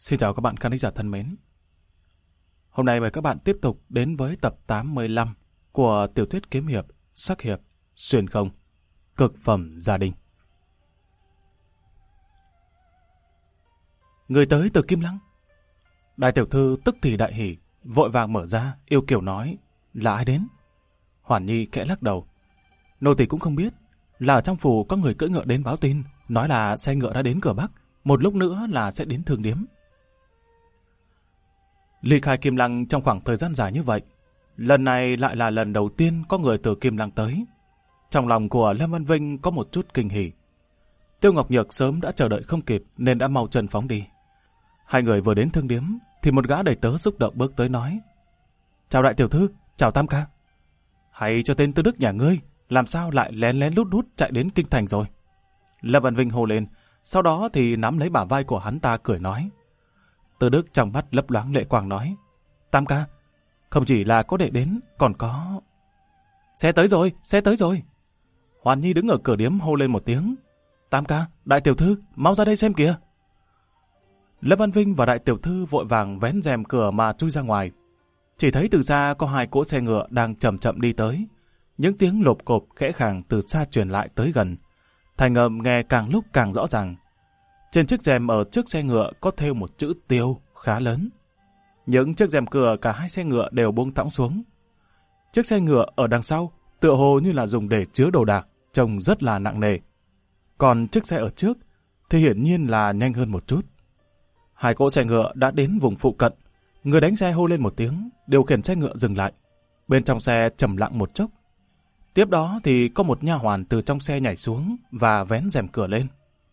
Xin chào các bạn khán giả thân mến. Hôm nay mời các bạn tiếp tục đến với tập 85 của tiểu thuyết kiếm hiệp, sắc hiệp, xuyên không, cực phẩm gia đình. Người tới từ Kim Lăng. Đại tiểu thư tức thì đại hỉ, vội vàng mở ra, yêu kiều nói, là ai đến? Hoàn Nhi khẽ lắc đầu. Nô tỳ cũng không biết, là ở trong phủ có người cưỡi ngựa đến báo tin, nói là xe ngựa đã đến cửa Bắc, một lúc nữa là sẽ đến Thương Điếm. Ly khai Kim Lăng trong khoảng thời gian dài như vậy, lần này lại là lần đầu tiên có người từ Kim Lăng tới. Trong lòng của Lâm Văn Vinh có một chút kinh hỉ. Tiêu Ngọc Nhược sớm đã chờ đợi không kịp nên đã mau chân phóng đi. Hai người vừa đến Thương Điếm thì một gã đầy tớ xúc động bước tới nói: Chào đại tiểu thư, chào Tam ca. Hay cho tên Tư Đức nhà ngươi, làm sao lại lén lén lút lút chạy đến kinh thành rồi? Lâm Văn Vinh hô lên, sau đó thì nắm lấy bả vai của hắn ta cười nói. Tư Đức trong mắt lấp loáng lệ quang nói: Tam ca, không chỉ là có đệ đến, còn có... Xe tới rồi, xe tới rồi. Hoàn Nhi đứng ở cửa điếm hô lên một tiếng: Tam ca, đại tiểu thư, mau ra đây xem kìa. Lâm Văn Vinh và đại tiểu thư vội vàng vén rèm cửa mà chui ra ngoài. Chỉ thấy từ xa có hai cỗ xe ngựa đang chậm chậm đi tới. Những tiếng lộp cộp khẽ khàng từ xa truyền lại tới gần. Thành âm nghe càng lúc càng rõ ràng. Trên chiếc rèm ở trước xe ngựa có thêu một chữ Tiêu khá lớn. Những chiếc rèm cửa cả hai xe ngựa đều buông thõng xuống. Chiếc xe ngựa ở đằng sau tựa hồ như là dùng để chứa đồ đạc, trông rất là nặng nề. Còn chiếc xe ở trước thì hiển nhiên là nhanh hơn một chút. Hai cỗ xe ngựa đã đến vùng phụ cận. Người đánh xe hô lên một tiếng, điều khiển xe ngựa dừng lại. Bên trong xe trầm lặng một chốc. Tiếp đó thì có một nha hoàn từ trong xe nhảy xuống và vén rèm cửa lên.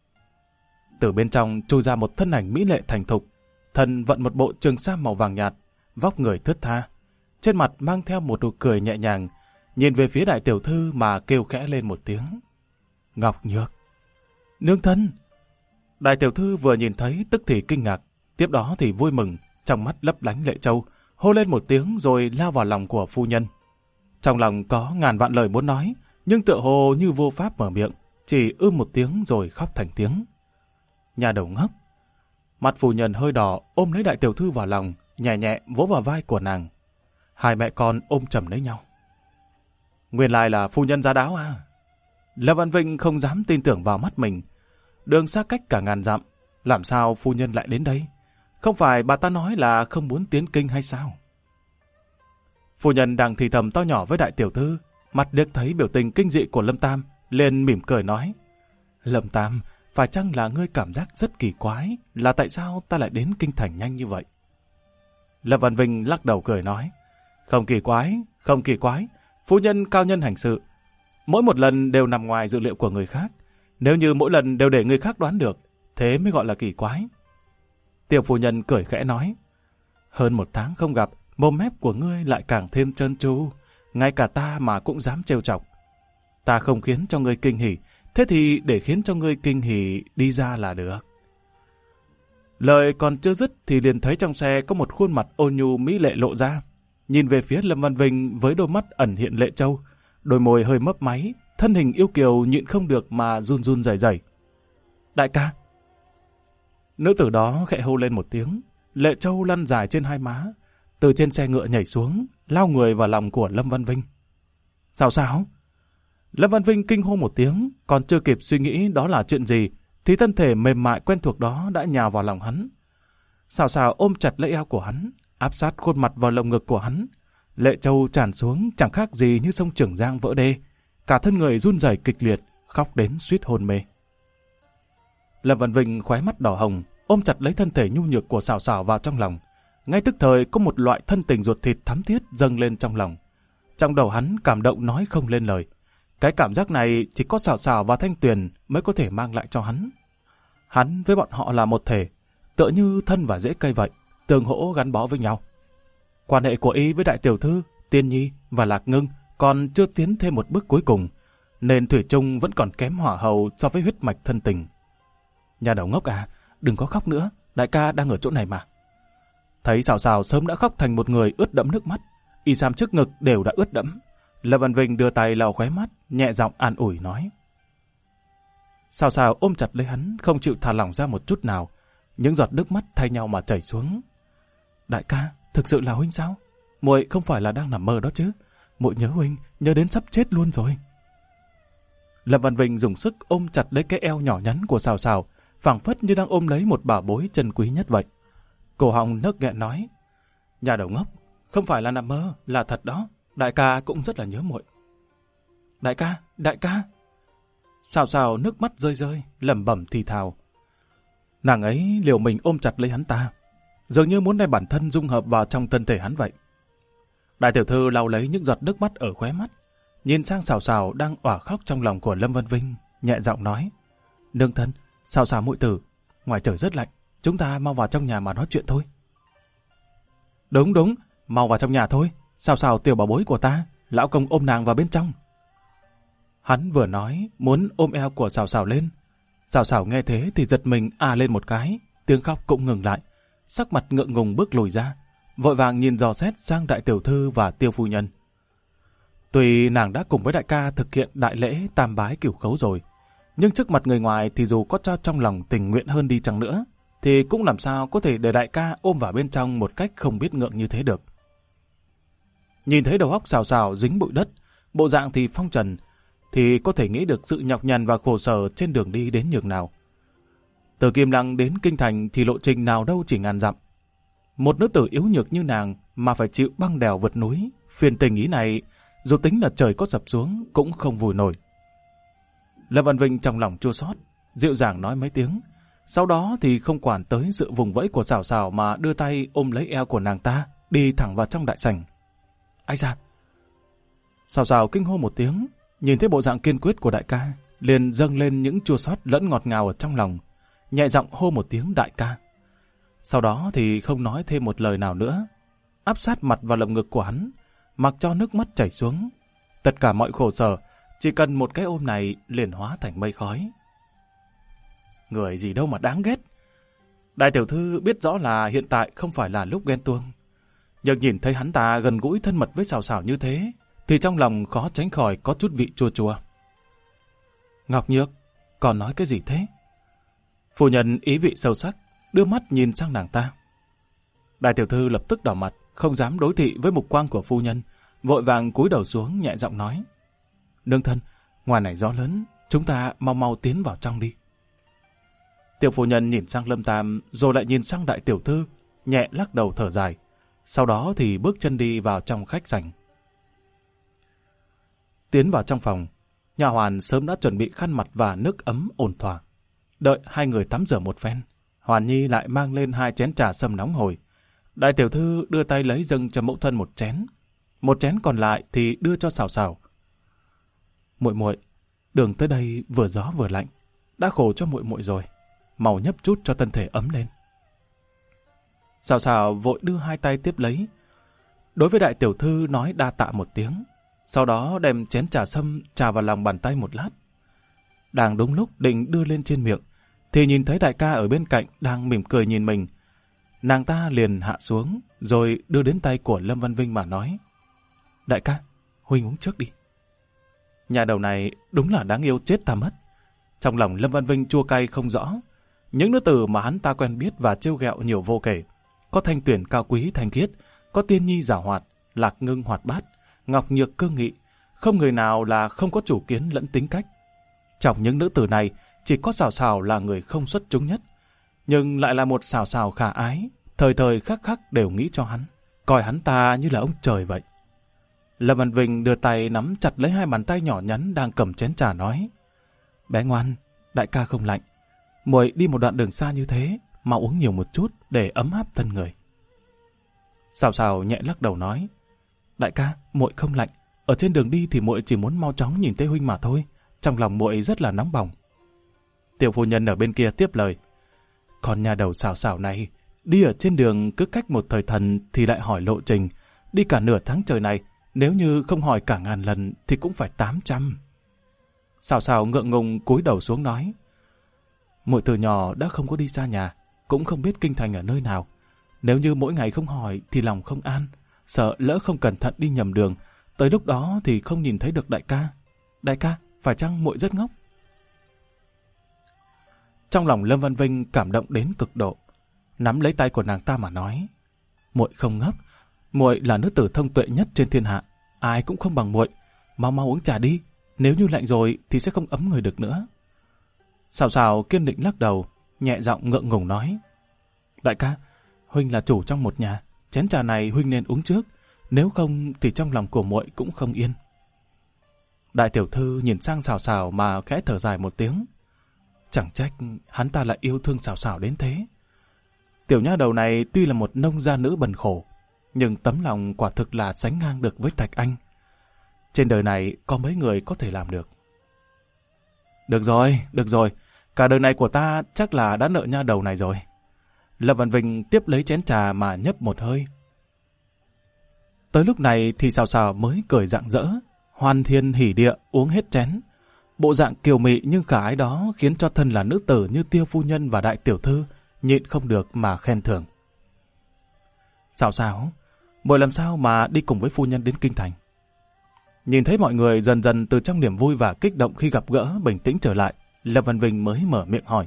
Từ bên trong chui ra một thân ảnh mỹ lệ thành thục, thân vận một bộ trường sam màu vàng nhạt, vóc người thướt tha, trên mặt mang theo một nụ cười nhẹ nhàng, nhìn về phía đại tiểu thư mà kêu khẽ lên một tiếng: Ngọc Nhược, nương thân. Đại tiểu thư vừa nhìn thấy tức thì kinh ngạc, tiếp đó thì vui mừng, trong mắt lấp lánh lệ châu, hô lên một tiếng rồi lao vào lòng của phu nhân. Trong lòng có ngàn vạn lời muốn nói, nhưng tựa hồ như vô pháp mở miệng, chỉ một tiếng rồi khóc thành tiếng. Nhà đầu ngốc. Mặt phu nhân hơi đỏ, ôm lấy đại tiểu thư vào lòng, nhẹ nhẹ vỗ vào vai của nàng. Hai mẹ con ôm chầm lấy nhau. Nguyên lai là phu nhân giá đáo à? Lâm Văn Vinh không dám tin tưởng vào mắt mình. Đường xa cách cả ngàn dặm, làm sao phu nhân lại đến đây? Không phải bà ta nói là không muốn tiến kinh hay sao? Phu nhân đang thì thầm to nhỏ với đại tiểu thư, mặt liếc thấy biểu tình kinh dị của Lâm Tam, liền mỉm cười nói: Lâm Tam, phải chăng là ngươi cảm giác rất kỳ quái, là tại sao ta lại đến kinh thành nhanh như vậy? Lâm Văn Vinh lắc đầu cười nói: Không kỳ quái, không kỳ quái, phu nhân cao nhân hành sự. Mỗi một lần đều nằm ngoài dự liệu của người khác, nếu như mỗi lần đều để người khác đoán được, thế mới gọi là kỳ quái. Tiểu phu nhân cười khẽ nói: Hơn một tháng không gặp, mồm mép của ngươi lại càng thêm trơn tru, ngay cả ta mà cũng dám trêu chọc. Ta không khiến cho ngươi kinh hỉ, thế thì để khiến cho ngươi kinh hỉ đi ra là được. Lời còn chưa dứt thì liền thấy trong xe có một khuôn mặt ôn nhu mỹ lệ lộ ra, nhìn về phía Lâm Văn Vinh với đôi mắt ẩn hiện lệ châu, đôi môi hơi mấp máy, thân hình yêu kiều nhịn không được mà run run rẩy rẩy. Đại ca. Nữ tử đó khẽ hô lên một tiếng, lệ châu lăn dài trên hai má, từ trên xe ngựa nhảy xuống, lao người vào lòng của Lâm Văn Vinh. Sao? Lâm Văn Vinh kinh hô một tiếng, còn chưa kịp suy nghĩ đó là chuyện gì, thì thân thể mềm mại quen thuộc đó đã nhào vào lòng hắn. Sao ôm chặt lấy eo của hắn, áp sát khuôn mặt vào lồng ngực của hắn. Lệ châu tràn xuống chẳng khác gì như sông Trường Giang vỡ đê, cả thân người run rẩy kịch liệt, khóc đến suýt hôn mê. Lâm Văn Vinh khóe mắt đỏ hồng, ôm chặt lấy thân thể nhu nhược của Sảo vào trong lòng. Ngay tức thời có một loại thân tình ruột thịt thắm thiết dâng lên trong lòng. Trong đầu hắn cảm động nói không lên lời. Cái cảm giác này chỉ có Sảo và Thanh Tuyền mới có thể mang lại cho hắn. Hắn với bọn họ là một thể, tựa như thân và rễ cây vậy, tương hỗ gắn bó với nhau. Quan hệ của y với đại tiểu thư, Tiên Nhi và Lạc Ngưng còn chưa tiến thêm một bước cuối cùng, nên thủy chung vẫn còn kém hỏa hầu so với huyết mạch thân tình. Nhà đầu ngốc à, đừng có khóc nữa, đại ca đang ở chỗ này mà. Thấy Sảo sớm đã khóc thành một người ướt đẫm nước mắt, y sam trước ngực đều đã ướt đẫm. Lâm Văn Vinh đưa tay lau khóe mắt, nhẹ giọng an ủi nói. Sảo ôm chặt lấy hắn, không chịu thả lỏng ra một chút nào. những giọt nước mắt thay nhau mà chảy xuống. Đại ca, thực sự là huynh sao? Muội không phải là đang nằm mơ đó chứ? Muội nhớ huynh, nhớ đến sắp chết luôn rồi. Lâm Văn Vinh dùng sức ôm chặt lấy cái eo nhỏ nhắn của Sào Sào, phảng phất như đang ôm lấy một bảo bối chân quý nhất vậy. Cổ họng nấc nghẹn nói, nhà đầu ngốc, không phải là nằm mơ, là thật đó. Đại ca cũng rất là nhớ muội. Đại ca, đại ca. Sào Sào nước mắt rơi rơi, lẩm bẩm thì thào. Nàng ấy liều mình ôm chặt lấy hắn ta, dường như muốn đem bản thân dung hợp vào trong thân thể hắn vậy. Đại tiểu thư lau lấy những giọt nước mắt ở khóe mắt, nhìn sang Sào Sào đang òa khóc trong lòng của Lâm Văn Vinh, nhẹ giọng nói, nương thân, Sào Sào muội tử, ngoài trời rất lạnh, chúng ta mau vào trong nhà mà nói chuyện thôi. Đúng đúng, mau vào trong nhà thôi, Sào Sào tiểu bảo bối của ta, lão công ôm nàng vào bên trong. Hắn vừa nói muốn ôm eo của Sào Sào lên. Sào Sào nghe thế thì giật mình lên một cái, tiếng khóc cũng ngừng lại, sắc mặt ngượng ngùng bước lùi ra, vội vàng nhìn dò xét sang đại tiểu thư và Tiêu phu nhân. Tuy nàng đã cùng với đại ca thực hiện đại lễ tam bái cửu khấu rồi, nhưng trước mặt người ngoài thì dù có cho trong lòng tình nguyện hơn đi chăng nữa, thì cũng làm sao có thể để đại ca ôm vào bên trong một cách không biết ngượng như thế được. Nhìn thấy đầu óc Sào Sào dính bụi đất, bộ dạng thì phong trần, thì có thể nghĩ được sự nhọc nhằn và khổ sở trên đường đi đến nhường nào. Từ Kim Lăng đến Kinh Thành thì lộ trình nào đâu chỉ ngàn dặm. Một nữ tử yếu nhược như nàng mà phải chịu băng đèo vượt núi, phiền tình ý này, dù tính là trời có sập xuống cũng không vùi nổi. Lâm Văn Vinh trong lòng chua xót, dịu dàng nói mấy tiếng, sau đó thì không quản tới sự vùng vẫy của Sào Sào mà đưa tay ôm lấy eo của nàng ta, đi thẳng vào trong đại sảnh. Ai da! Sào Sào kinh hô một tiếng, nhìn thấy bộ dạng kiên quyết của đại ca, liền dâng lên những chua xót lẫn ngọt ngào ở trong lòng, nhẹ giọng hô một tiếng đại ca. Sau đó thì không nói thêm một lời nào nữa, áp sát mặt vào lồng ngực của hắn, mặc cho nước mắt chảy xuống. Tất cả mọi khổ sở, chỉ cần một cái ôm này liền hóa thành mây khói. Người gì đâu mà đáng ghét. Đại tiểu thư biết rõ là hiện tại không phải là lúc ghen tuông, nhưng nhìn thấy hắn ta gần gũi thân mật với Sào Sào như thế, thì trong lòng khó tránh khỏi có chút vị chua chua. Ngọc Nhược, còn nói cái gì thế? Phu nhân ý vị sâu sắc, đưa mắt nhìn sang nàng ta. Đại tiểu thư lập tức đỏ mặt, không dám đối thị với mục quang của phu nhân, vội vàng cúi đầu xuống nhẹ giọng nói. Nương thân, ngoài này gió lớn, chúng ta mau mau tiến vào trong đi. Tiểu phu nhân nhìn sang Lâm Tam, rồi lại nhìn sang đại tiểu thư, nhẹ lắc đầu thở dài. Sau đó thì bước chân đi vào trong khách sảnh. Tiến vào trong phòng, nhà hoàn sớm đã chuẩn bị khăn mặt và nước ấm ổn thỏa. Đợi hai người tắm rửa một phen, Hoàn Nhi lại mang lên 2 chén trà sâm nóng hổi. Đại tiểu thư đưa tay lấy dâng cho mẫu thân một chén còn lại thì đưa cho Sào Sào. Muội muội, đường tới đây vừa gió vừa lạnh, đã khổ cho muội muội rồi, mau nhấp chút cho thân thể ấm lên. Sào Sào vội đưa 2 tay tiếp lấy. Đối với đại tiểu thư nói đa tạ một tiếng, sau đó đem chén trà sâm trà vào lòng bàn tay một lát. Đang đúng lúc định đưa lên trên miệng, thì nhìn thấy đại ca ở bên cạnh đang mỉm cười nhìn mình. Nàng ta liền hạ xuống, rồi đưa đến tay của Lâm Văn Vinh mà nói. Đại ca, huynh uống trước đi. Nhà đầu này đúng là đáng yêu chết ta mất. Trong lòng Lâm Văn Vinh chua cay không rõ. Những nữ tử mà hắn ta quen biết và trêu ghẹo nhiều vô kể. Có Thanh Tuyển cao quý thanh khiết, có Tiên Nhi giảo hoạt, Lạc Ngưng hoạt bát, Ngọc Nhược cương nghị. Không người nào là không có chủ kiến lẫn tính cách. Trong những nữ tử này, chỉ có Sào Sào là người không xuất chúng nhất, nhưng lại là một Sào Sào khả ái, thời thời khắc khắc đều nghĩ cho hắn, coi hắn ta như là ông trời vậy. Lâm Văn Vinh đưa tay nắm chặt lấy 2 bàn tay nhỏ nhắn đang cầm chén trà nói. Bé ngoan, đại ca không lạnh, muội đi một đoạn đường xa như thế, mau uống nhiều một chút để ấm áp thân người. Sào Sào nhẹ lắc đầu nói. Đại ca, muội không lạnh, ở trên đường đi thì muội chỉ muốn mau chóng nhìn thấy huynh mà thôi, trong lòng muội rất là nóng bỏng. Tiểu phu nhân ở bên kia tiếp lời. Còn nhà đầu Sào Sào này, đi ở trên đường cứ cách một thời thần thì lại hỏi lộ trình, đi cả nửa tháng trời này, nếu như không hỏi cả 1000 lần thì cũng phải 800. Sào Sào ngượng ngùng cúi đầu xuống nói. Muội từ nhỏ đã không có đi xa nhà, cũng không biết kinh thành ở nơi nào. Nếu như mỗi ngày không hỏi thì lòng không an, sợ lỡ không cẩn thận đi nhầm đường, tới lúc đó thì không nhìn thấy được đại ca. Đại ca, phải chăng muội rất ngốc? Trong lòng Lâm Văn Vinh cảm động đến cực độ. nắm lấy tay của nàng ta mà nói: "Muội không ngốc, muội là nữ tử thông tuệ nhất trên thiên hạ, ai cũng không bằng muội, mau mau uống trà đi, nếu như lạnh rồi thì sẽ không ấm người được nữa." Sào Sào kiên định lắc đầu, nhẹ giọng ngượng ngùng nói: "Đại ca, huynh là chủ trong một nhà, chén trà này huynh nên uống trước, nếu không thì trong lòng của muội cũng không yên." Đại tiểu thư nhìn sang Sào Sào mà khẽ thở dài một tiếng. Chẳng trách hắn ta lại yêu thương Sào Sào đến thế. Tiểu nha đầu này tuy là một nông gia nữ bần khổ, nhưng tấm lòng quả thực là sánh ngang được với Thạch Anh. Trên đời này có mấy người có thể làm được. Được rồi, cả đời này của ta chắc là đã nợ nha đầu này rồi. Lâm Văn Vinh tiếp lấy chén trà mà nhấp một hơi. Tới lúc này thì Sào Sào mới cười rạng rỡ, hoan thiên hỉ địa uống hết chén. Bộ dạng kiều mị nhưng khả ái đó khiến cho thân là nữ tử như Tiêu phu nhân và đại tiểu thư nhịn không được mà khen thưởng. Sào Sào, muội làm sao mà đi cùng với phu nhân đến kinh thành? Nhìn thấy mọi người dần dần từ trong niềm vui và kích động khi gặp gỡ bình tĩnh trở lại, Lâm Văn Vinh mới mở miệng hỏi.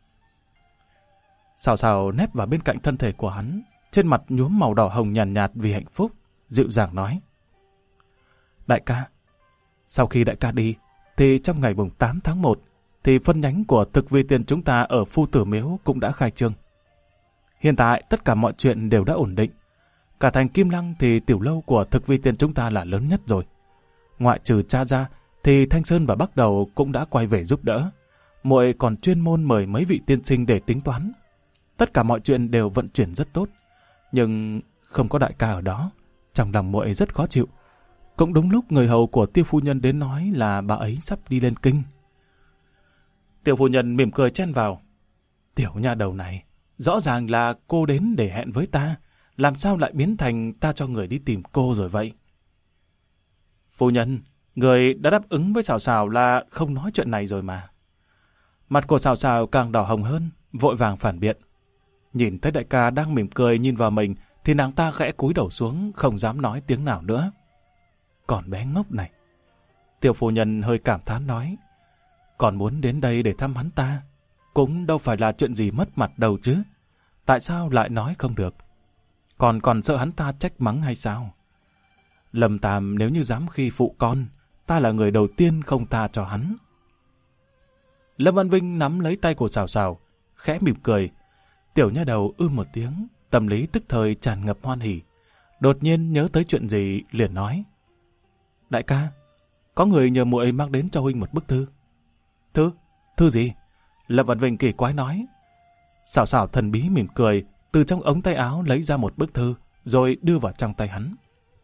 Sào Sào nép vào bên cạnh thân thể của hắn, trên mặt nhuốm màu đỏ hồng nhàn nhạt vì hạnh phúc, dịu dàng nói: Đại ca, sau khi đại ca đi, thì trong ngày mùng 8 tháng 1, thì phân nhánh của Thực Vi Tiên chúng ta ở Phu Tử Miếu cũng đã khai trương. Hiện tại tất cả mọi chuyện đều đã ổn định. Cả thành Kim Lăng thì tiểu lâu của Thực Vi Tiên chúng ta là lớn nhất rồi. Ngoại trừ cha ra, thì Thanh Sơn và Bắc Đầu cũng đã quay về giúp đỡ. Muội còn chuyên môn mời mấy vị tiên sinh để tính toán. Tất cả mọi chuyện đều vận chuyển rất tốt. Nhưng không có đại ca ở đó, trong lòng muội rất khó chịu. Cũng đúng lúc người hầu của Tiêu phu nhân đến nói là bà ấy sắp đi lên kinh. Tiêu phu nhân mỉm cười chen vào: Tiểu nha đầu này, rõ ràng là cô đến để hẹn với ta, làm sao lại biến thành ta cho người đi tìm cô rồi vậy? Phu nhân, người đã đáp ứng với Sào Sào là không nói chuyện này rồi mà. Mặt của Sào Sào càng đỏ hồng hơn, vội vàng phản biện. Nhìn thấy đại ca đang mỉm cười nhìn vào mình, thì nàng ta khẽ cúi đầu xuống, không dám nói tiếng nào nữa. Còn bé ngốc này. Tiêu phu nhân hơi cảm thán nói: Còn muốn đến đây để thăm hắn ta, cũng đâu phải là chuyện gì mất mặt đâu chứ. Tại sao lại nói không được? Còn sợ hắn ta trách mắng hay sao? Lâm Tam nếu như dám khi phụ con, ta là người đầu tiên không tha cho hắn. Lâm Văn Vinh nắm lấy tay của Sào Sào, khẽ mỉm cười. Tiểu nha đầu một tiếng, tâm lý tức thời tràn ngập hoan hỉ. Đột nhiên nhớ tới chuyện gì liền nói: Đại ca, có người nhờ muội mang đến cho huynh một bức thư. Thư gì? Lâm Văn Vinh kỳ quái nói. Sào Sào thần bí mỉm cười, từ trong ống tay áo lấy ra một bức thư, rồi đưa vào trong tay hắn.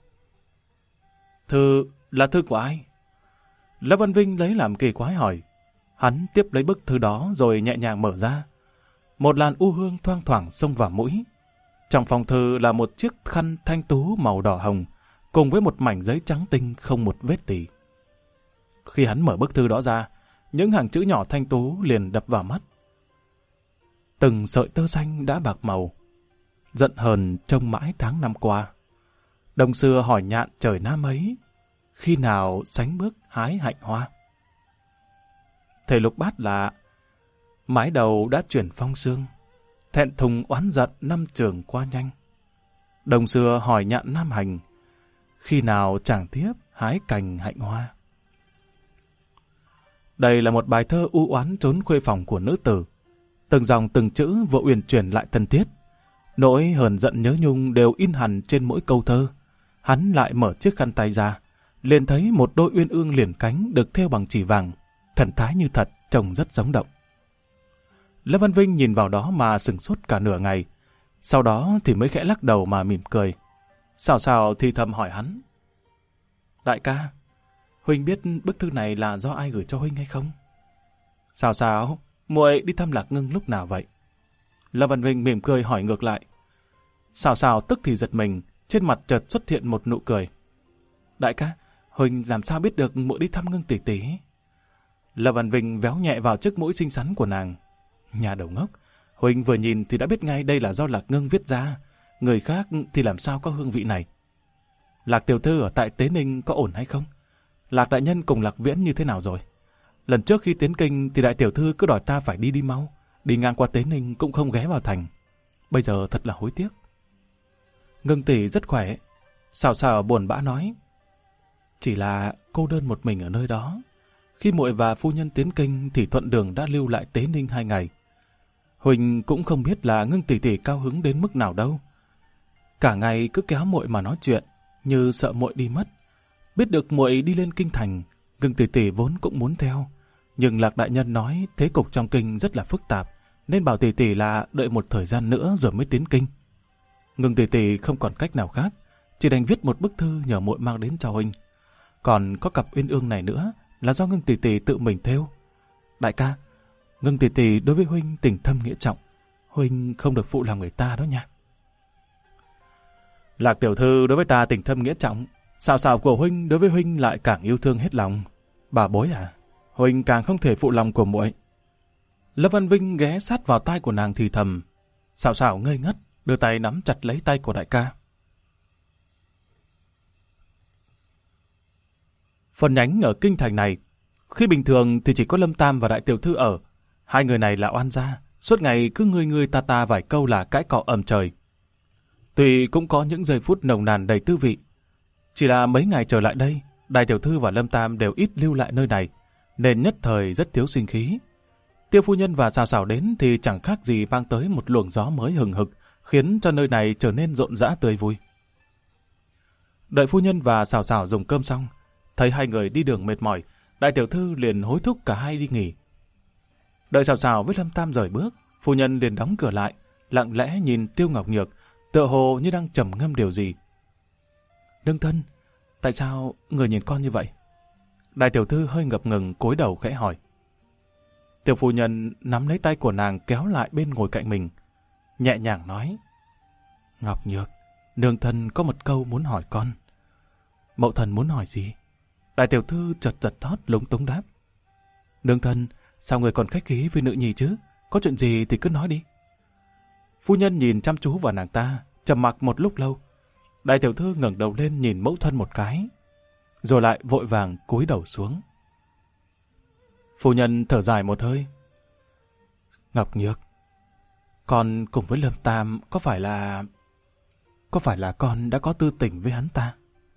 Thư là thư của ai? Lâm Văn Vinh lấy làm kỳ quái hỏi. Hắn tiếp lấy bức thư đó rồi nhẹ nhàng mở ra. Một làn u hương thoang thoảng xông vào mũi. Trong phòng thư là một chiếc khăn thanh tú màu đỏ hồng, cùng với một mảnh giấy trắng tinh không một vết tì. Khi hắn mở bức thư đó ra, những hàng chữ nhỏ thanh tú liền đập vào mắt. Từng sợi tơ xanh đã bạc màu, giận hờn trông mãi tháng năm qua. Đông xưa hỏi nhạn trời nam ấy, khi nào sánh bước hái hạnh hoa. Thầy Lục Bát là: Mái đầu đã chuyển phong sương, thẹn thùng oán giận năm trường qua nhanh. Đông xưa hỏi nhạn nam hành, khi nào chàng thiếp hái cành hạnh hoa. Đây là một bài thơ u oán trốn khuê phòng của nữ tử. Từng dòng từng chữ vừa uyển chuyển lại thân thiết. Nỗi hờn giận nhớ nhung đều in hằn trên mỗi câu thơ. Hắn lại mở chiếc khăn tay ra, liền thấy một đôi uyên ương liền cánh được thêu bằng chỉ vàng, thần thái như thật, trông rất sống động. Lâm Văn Vinh nhìn vào đó mà sửng sốt cả nửa ngày, sau đó thì mới khẽ lắc đầu mà mỉm cười. Sào Sào thì thầm hỏi hắn: Đại ca, huynh biết bức thư này là do ai gửi cho huynh hay không? Sào Sào, muội đi thăm Lạc Ngưng lúc nào vậy? Lâm Văn Vinh mỉm cười hỏi ngược lại. Sào Sào tức thì giật mình, trên mặt chợt xuất hiện một nụ cười. Đại ca, huynh làm sao biết được muội đi thăm Ngưng tỷ tỷ? Lâm Văn Vinh véo nhẹ vào chiếc mũi xinh xắn của nàng. Nhà đầu ngốc, huynh vừa nhìn thì đã biết ngay đây là do Lạc Ngưng viết ra, người khác thì làm sao có hương vị này. Lạc tiểu thư ở tại Tế Ninh có ổn hay không? Lạc đại nhân cùng Lạc Viễn như thế nào rồi? Lần trước khi tiến kinh thì đại tiểu thư cứ đòi ta phải đi mau, đi ngang qua Tế Ninh cũng không ghé vào thành. bây giờ thật là hối tiếc. Ngưng tỷ rất khỏe. Sào Sào buồn bã nói. Chỉ là cô đơn một mình ở nơi đó. Khi muội và phu nhân tiến kinh thì thuận đường đã lưu lại Tế Ninh 2 ngày. Huỳnh cũng không biết là Ngưng tỷ tỷ cao hứng đến mức nào đâu. Cả ngày cứ kéo muội mà nói chuyện, như sợ muội đi mất. Biết được muội đi lên kinh thành, Ngưng tỷ tỷ vốn cũng muốn theo. Nhưng Lạc đại nhân nói thế cục trong kinh rất là phức tạp, nên bảo tỷ tỷ là đợi một thời gian nữa rồi mới tiến kinh. Ngưng tỷ tỷ không còn cách nào khác, chỉ đành viết một bức thư nhờ muội mang đến cho Huỳnh. Còn có cặp uyên ương này nữa là do Ngưng tỷ tỷ tự mình thêu. Đại ca, Ngưng tỷ tỷ đối với Huynh tình thâm nghĩa trọng, Huynh không được phụ lòng người ta đó nha. Lạc tiểu thư đối với ta tình thâm nghĩa trọng, Sào Sào của Huynh đối với Huynh lại càng yêu thương hết lòng. Bà bối à, Huynh càng không thể phụ lòng của muội. Lâm Văn Vinh ghé sát vào tai của nàng thì thầm. Sào Sào ngây ngất, đưa tay nắm chặt lấy tay của đại ca. Phần nhánh ở kinh thành này, khi bình thường thì chỉ có Lâm Tam và đại tiểu thư ở. Hai người này là oan gia, suốt ngày cứ ngươi ta vài câu là cãi cọ ầm trời. Tuy cũng có những giây phút nồng nàn đầy tư vị, chỉ là mấy ngày trở lại đây, đại tiểu thư và Lâm Tam đều ít lưu lại nơi này, nên nhất thời rất thiếu sinh khí. Tiêu phu nhân và Sào Sào đến thì chẳng khác gì mang tới một luồng gió mới hừng hực, khiến cho nơi này trở nên rộn rã tươi vui. Đợi phu nhân và Sào Sào dùng cơm xong, thấy hai người đi đường mệt mỏi, đại tiểu thư liền hối thúc cả hai đi nghỉ. Đợi Sào Sào với Lâm Tam rời bước, phu nhân liền đóng cửa lại, lặng lẽ nhìn Tiêu Ngọc Nhược, tựa hồ như đang trầm ngâm điều gì. Nương thân, tại sao người nhìn con như vậy? Đại tiểu thư hơi ngập ngừng cúi đầu khẽ hỏi. Tiêu phu nhân nắm lấy tay của nàng kéo lại bên ngồi cạnh mình, nhẹ nhàng nói. Ngọc Nhược, nương thân có một câu muốn hỏi con. Mậu thần muốn hỏi gì? Đại tiểu thư chợt giật thót lúng túng đáp. Nương thân, sao người còn khách khí với nữ nhi chứ? Có chuyện gì thì cứ nói đi. Phu nhân nhìn chăm chú vào nàng ta, trầm mặc một lúc lâu. Đại tiểu thư ngẩng đầu lên nhìn mẫu thân một cái, rồi lại vội vàng cúi đầu xuống. Phu nhân thở dài một hơi. Ngọc Nhược, con cùng với Lâm Tam có phải là con đã có tư tình với hắn ta?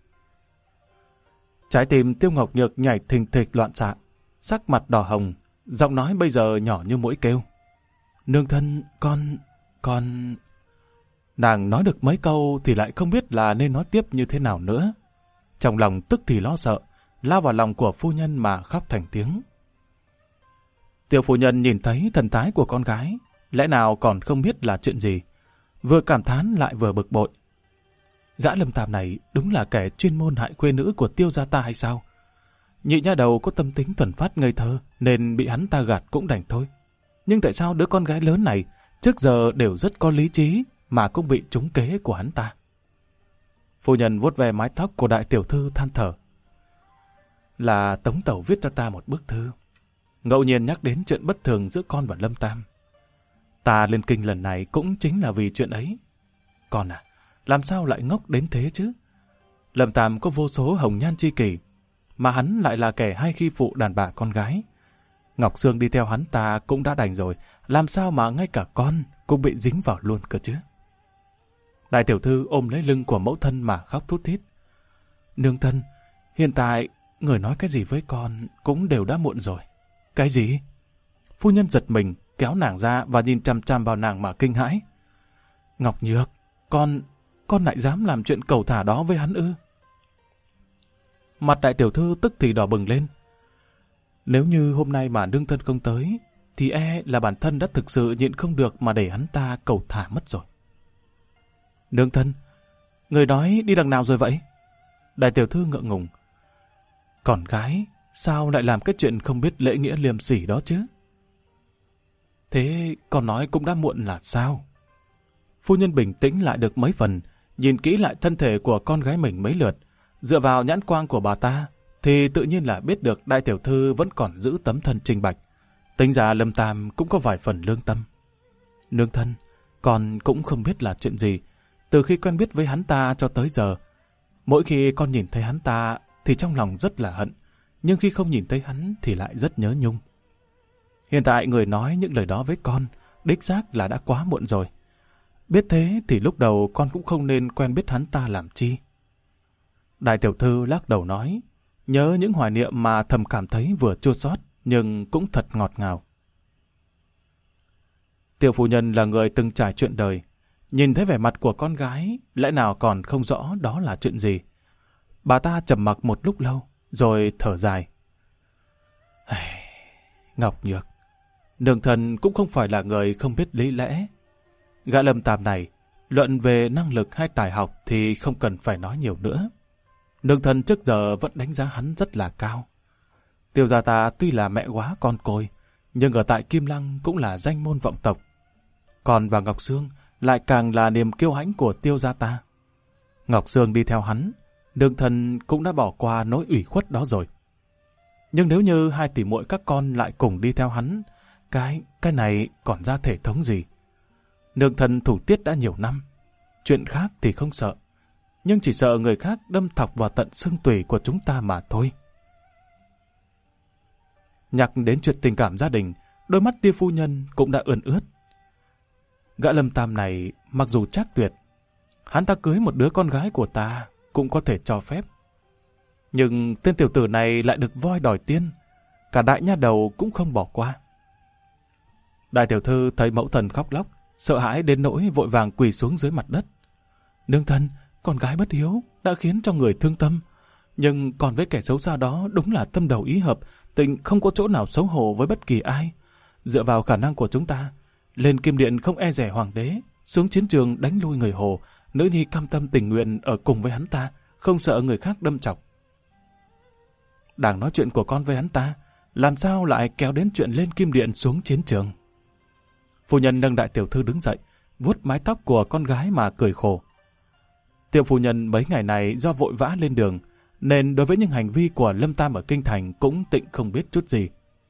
Trái tim Tiêu Ngọc Nhược nhảy thình thịch loạn xạ, sắc mặt đỏ hồng, giọng nói bây giờ nhỏ như mũi kêu. Nương thân, con... Nàng nói được mấy câu thì lại không biết là nên nói tiếp như thế nào nữa. Trong lòng tức thì lo sợ, lao vào lòng của phu nhân mà khóc thành tiếng. Tiêu phu nhân nhìn thấy thần thái của con gái, lẽ nào còn không biết là chuyện gì, vừa cảm thán lại vừa bực bội. Gã Lâm Tam này đúng là kẻ chuyên môn hại khuê nữ của Tiêu gia ta hay sao? Nhị nha đầu có tâm tính thuần phát ngây thơ nên bị hắn ta gạt cũng đành thôi. Nhưng tại sao đứa con gái lớn này trước giờ đều rất có lý trí mà cũng bị trúng kế của hắn ta? Phu nhân vuốt ve mái tóc của đại tiểu thư than thở. Là Tống Tẩu viết cho ta một bức thư, ngẫu nhiên nhắc đến chuyện bất thường giữa con và Lâm Tam. Ta lên kinh lần này cũng chính là vì chuyện ấy. Con à, làm sao lại ngốc đến thế chứ? Lâm Tam có vô số hồng nhan chi kỷ, mà hắn lại là kẻ hay khi phụ đàn bà con gái. Ngọc Sương đi theo hắn ta cũng đã đành rồi, làm sao mà ngay cả con cũng bị dính vào luôn cơ chứ? Đại tiểu thư ôm lấy lưng của mẫu thân mà khóc thút thít. Nương thân, hiện tại người nói cái gì với con cũng đều đã muộn rồi. Cái gì? Phu nhân giật mình, kéo nàng ra và nhìn chằm chằm vào nàng mà kinh hãi. Ngọc Nhược, con lại dám làm chuyện cẩu thả đó với hắn ư? Mặt đại tiểu thư tức thì đỏ bừng lên. Nếu như hôm nay mà nương thân không tới, thì là bản thân đã thực sự nhịn không được mà để hắn ta cẩu thả mất rồi. Nương thân, người nói đi đằng nào rồi vậy? Đại tiểu thư ngượng ngùng. Con gái, sao lại làm cái chuyện không biết lễ nghĩa liêm sỉ đó chứ? Thế con nói cũng đã muộn là sao? Phu nhân bình tĩnh lại được mấy phần, nhìn kỹ lại thân thể của con gái mình mấy lượt, dựa vào nhãn quang của bà ta, thì tự nhiên là biết được đại tiểu thư vẫn còn giữ tấm thân trinh bạch. Tính ra Lâm Tam cũng có vài phần lương tâm. Nương thân, con cũng không biết là chuyện gì. Từ khi quen biết với hắn ta cho tới giờ, mỗi khi con nhìn thấy hắn ta thì trong lòng rất là hận, nhưng khi không nhìn thấy hắn thì lại rất nhớ nhung. Hiện tại người nói những lời đó với con, đích xác là đã quá muộn rồi. Biết thế thì lúc đầu con cũng không nên quen biết hắn ta làm chi. Đại tiểu thư lắc đầu nói, nhớ những hoài niệm mà thầm cảm thấy vừa chua xót nhưng cũng thật ngọt ngào. Tiểu phu nhân là người từng trải chuyện đời, nhìn thấy vẻ mặt của con gái, lẽ nào còn không rõ đó là chuyện gì. Bà ta trầm mặc một lúc lâu, rồi thở dài. Ngọc Nhược, nương thân cũng không phải là người không biết lý lẽ. Gã Lâm Tam này, luận về năng lực hay tài học thì không cần phải nói nhiều nữa. Nương thân trước giờ vẫn đánh giá hắn rất là cao. Tiêu gia ta tuy là mẹ quá con côi, nhưng ở tại Kim Lăng cũng là danh môn vọng tộc. Còn vào Ngọc Sương lại càng là niềm kiêu hãnh của Tiêu gia ta. Ngọc Sương đi theo hắn, nương thân cũng đã bỏ qua nỗi ủy khuất đó rồi. Nhưng nếu như hai tỷ muội các con lại cùng đi theo hắn, cái này còn ra thể thống gì? Nương thân thủ tiết đã nhiều năm, chuyện khác thì không sợ, nhưng chỉ sợ người khác đâm thọc vào tận xương tủy của chúng ta mà thôi. Nhắc đến chuyện tình cảm gia đình, đôi mắt Tiêu phu nhân cũng đã ươn ướt. Gã Lâm Tam này mặc dù trác tuyệt, hắn ta cưới một đứa con gái của ta cũng có thể cho phép. Nhưng tên tiểu tử này lại được voi đòi tiên, cả đại nha đầu cũng không bỏ qua. Đại tiểu thư thấy mẫu thần khóc lóc, sợ hãi đến nỗi vội vàng quỳ xuống dưới mặt đất. Nương thân, con gái bất hiếu đã khiến cho người thương tâm, nhưng còn với kẻ xấu xa đó đúng là tâm đầu ý hợp, tình không có chỗ nào xấu hổ với bất kỳ ai. Dựa vào khả năng của chúng ta, lên Kim Điện không e rẻ hoàng đế, xuống chiến trường đánh lui người Hồ, nữ nhi cam tâm tình nguyện ở cùng với hắn ta, không sợ người khác đâm chọc. Đang nói chuyện của con với hắn ta, làm sao lại kéo đến chuyện lên Kim Điện xuống chiến trường? Phu nhân nâng đại tiểu thư đứng dậy, vuốt mái tóc của con gái mà cười khổ. Tiểu phu nhân mấy ngày này do vội vã lên đường, nên đối với những hành vi của Lâm Tam ở Kinh Thành cũng tịnh không biết chút gì.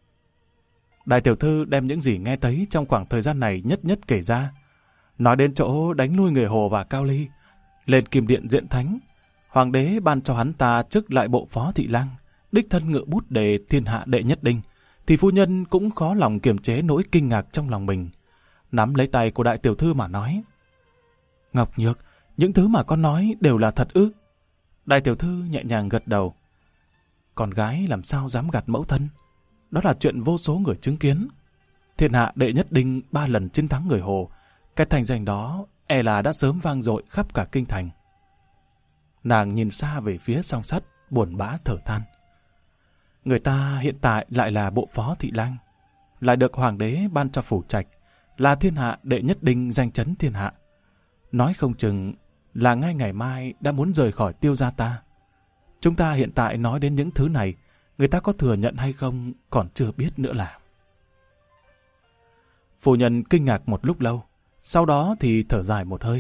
Đại tiểu thư đem những gì nghe thấy trong khoảng thời gian này nhất nhất kể ra. Nói đến chỗ đánh lui người Hồ và Cao Ly, lên Kim Điện diện thánh, hoàng đế ban cho hắn ta chức lại bộ phó thị lang, đích thân ngự bút đề thiên hạ đệ nhất đinh, thì phu nhân cũng khó lòng kiềm chế nỗi kinh ngạc trong lòng mình. Nắm lấy tay của đại tiểu thư mà nói, Ngọc Nhược, những thứ mà con nói đều là thật ư? Đại tiểu thư nhẹ nhàng gật đầu. Con gái làm sao dám gạt mẫu thân? Đó là chuyện vô số người chứng kiến. Thiên hạ đệ nhất đinh 3 lần chiến thắng người Hồ, cái thành danh đó e là đã sớm vang dội khắp cả kinh thành. Nàng nhìn xa về phía song sắt, buồn bã thở than. Người ta hiện tại lại là bộ phó thị lang, lại được hoàng đế ban cho phủ trạch, là thiên hạ đệ nhất đinh danh chấn thiên hạ. Nói không chừng là ngay ngày mai đã muốn rời khỏi Tiêu gia ta. Chúng ta hiện tại nói đến những thứ này, người ta có thừa nhận hay không còn chưa biết nữa là. Phu nhân kinh ngạc một lúc lâu, sau đó thì thở dài một hơi.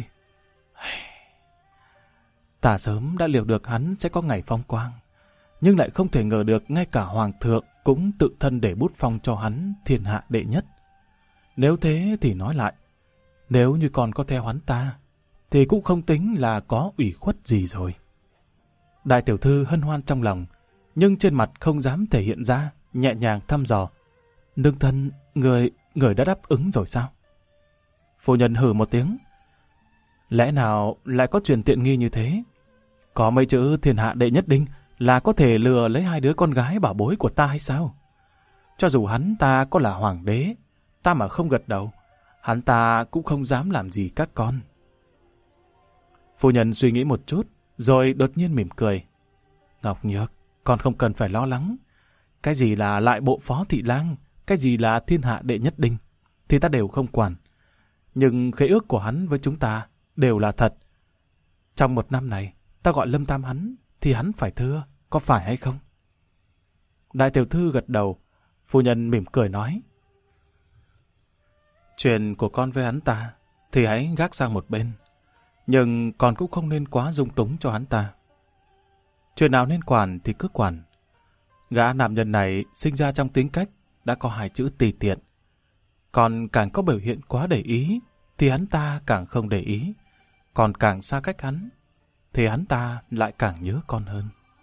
Ta sớm đã liệu được hắn sẽ có ngày phong quang, nhưng lại không thể ngờ được ngay cả hoàng thượng cũng tự thân để bút phong cho hắn thiên hạ đệ nhất. Nếu thế thì nói lại, nếu như còn có theo hắn ta, thì cũng không tính là có ủy khuất gì rồi. Đại tiểu thư hân hoan trong lòng, nhưng trên mặt không dám thể hiện ra, nhẹ nhàng thăm dò. Nương thân, người đã đáp ứng rồi sao? Phu nhân hừ một tiếng. Lẽ nào lại có chuyện tiện nghi như thế? Có mấy chữ thiên hạ đệ nhất đinh là có thể lừa lấy 2 đứa con gái bảo bối của ta hay sao? Cho dù hắn ta có là hoàng đế, ta mà không gật đầu, hắn ta cũng không dám làm gì các con. Phu nhân suy nghĩ một chút, rồi đột nhiên mỉm cười. Ngọc Nhược, con không cần phải lo lắng. Cái gì là lại bộ phó thị lang, cái gì là thiên hạ đệ nhất đinh, thì ta đều không quản. Nhưng khế ước của hắn với chúng ta đều là thật. Trong 1 năm này, ta gọi Lâm Tam hắn, thì hắn phải thưa, có phải hay không? Đại tiểu thư gật đầu, phu nhân mỉm cười nói. Chuyện của con với hắn ta, thì hãy gác sang một bên. Nhưng con cũng không nên quá dung túng cho hắn ta. Chuyện nào nên quản thì cứ quản. Gã nam nhân này sinh ra trong tính cách đã có 2 chữ tùy tiện. Còn càng có biểu hiện quá để ý, thì hắn ta càng không để ý. Còn càng xa cách hắn, thì hắn ta lại càng nhớ con hơn.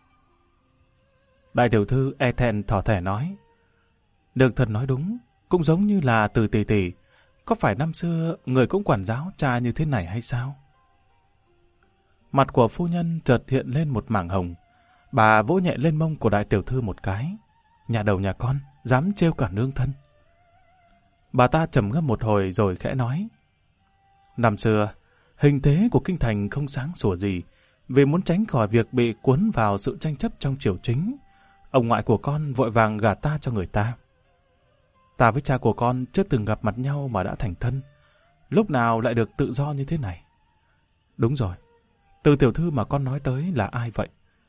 Đại tiểu thư e thẹn thỏ thẻ nói. Nương thân nói đúng, cũng giống như là từ tỷ tỷ. có phải năm xưa người cũng quản giáo cha như thế này hay sao? Mặt của phu nhân chợt hiện lên một mảng hồng. Bà vỗ nhẹ lên mông của đại tiểu thư một cái. Nhà đầu nhà con, dám trêu cả nương thân. Bà ta trầm ngâm một hồi rồi khẽ nói. Năm xưa, hình thế của kinh thành không sáng sủa gì. Vì muốn tránh khỏi việc bị cuốn vào sự tranh chấp trong triều chính, ông ngoại của con vội vàng gả ta cho người ta. Ta với cha của con chưa từng gặp mặt nhau mà đã thành thân. Lúc nào lại được tự do như thế này? Đúng rồi, Từ tiểu thư mà con nói tới là ai vậy?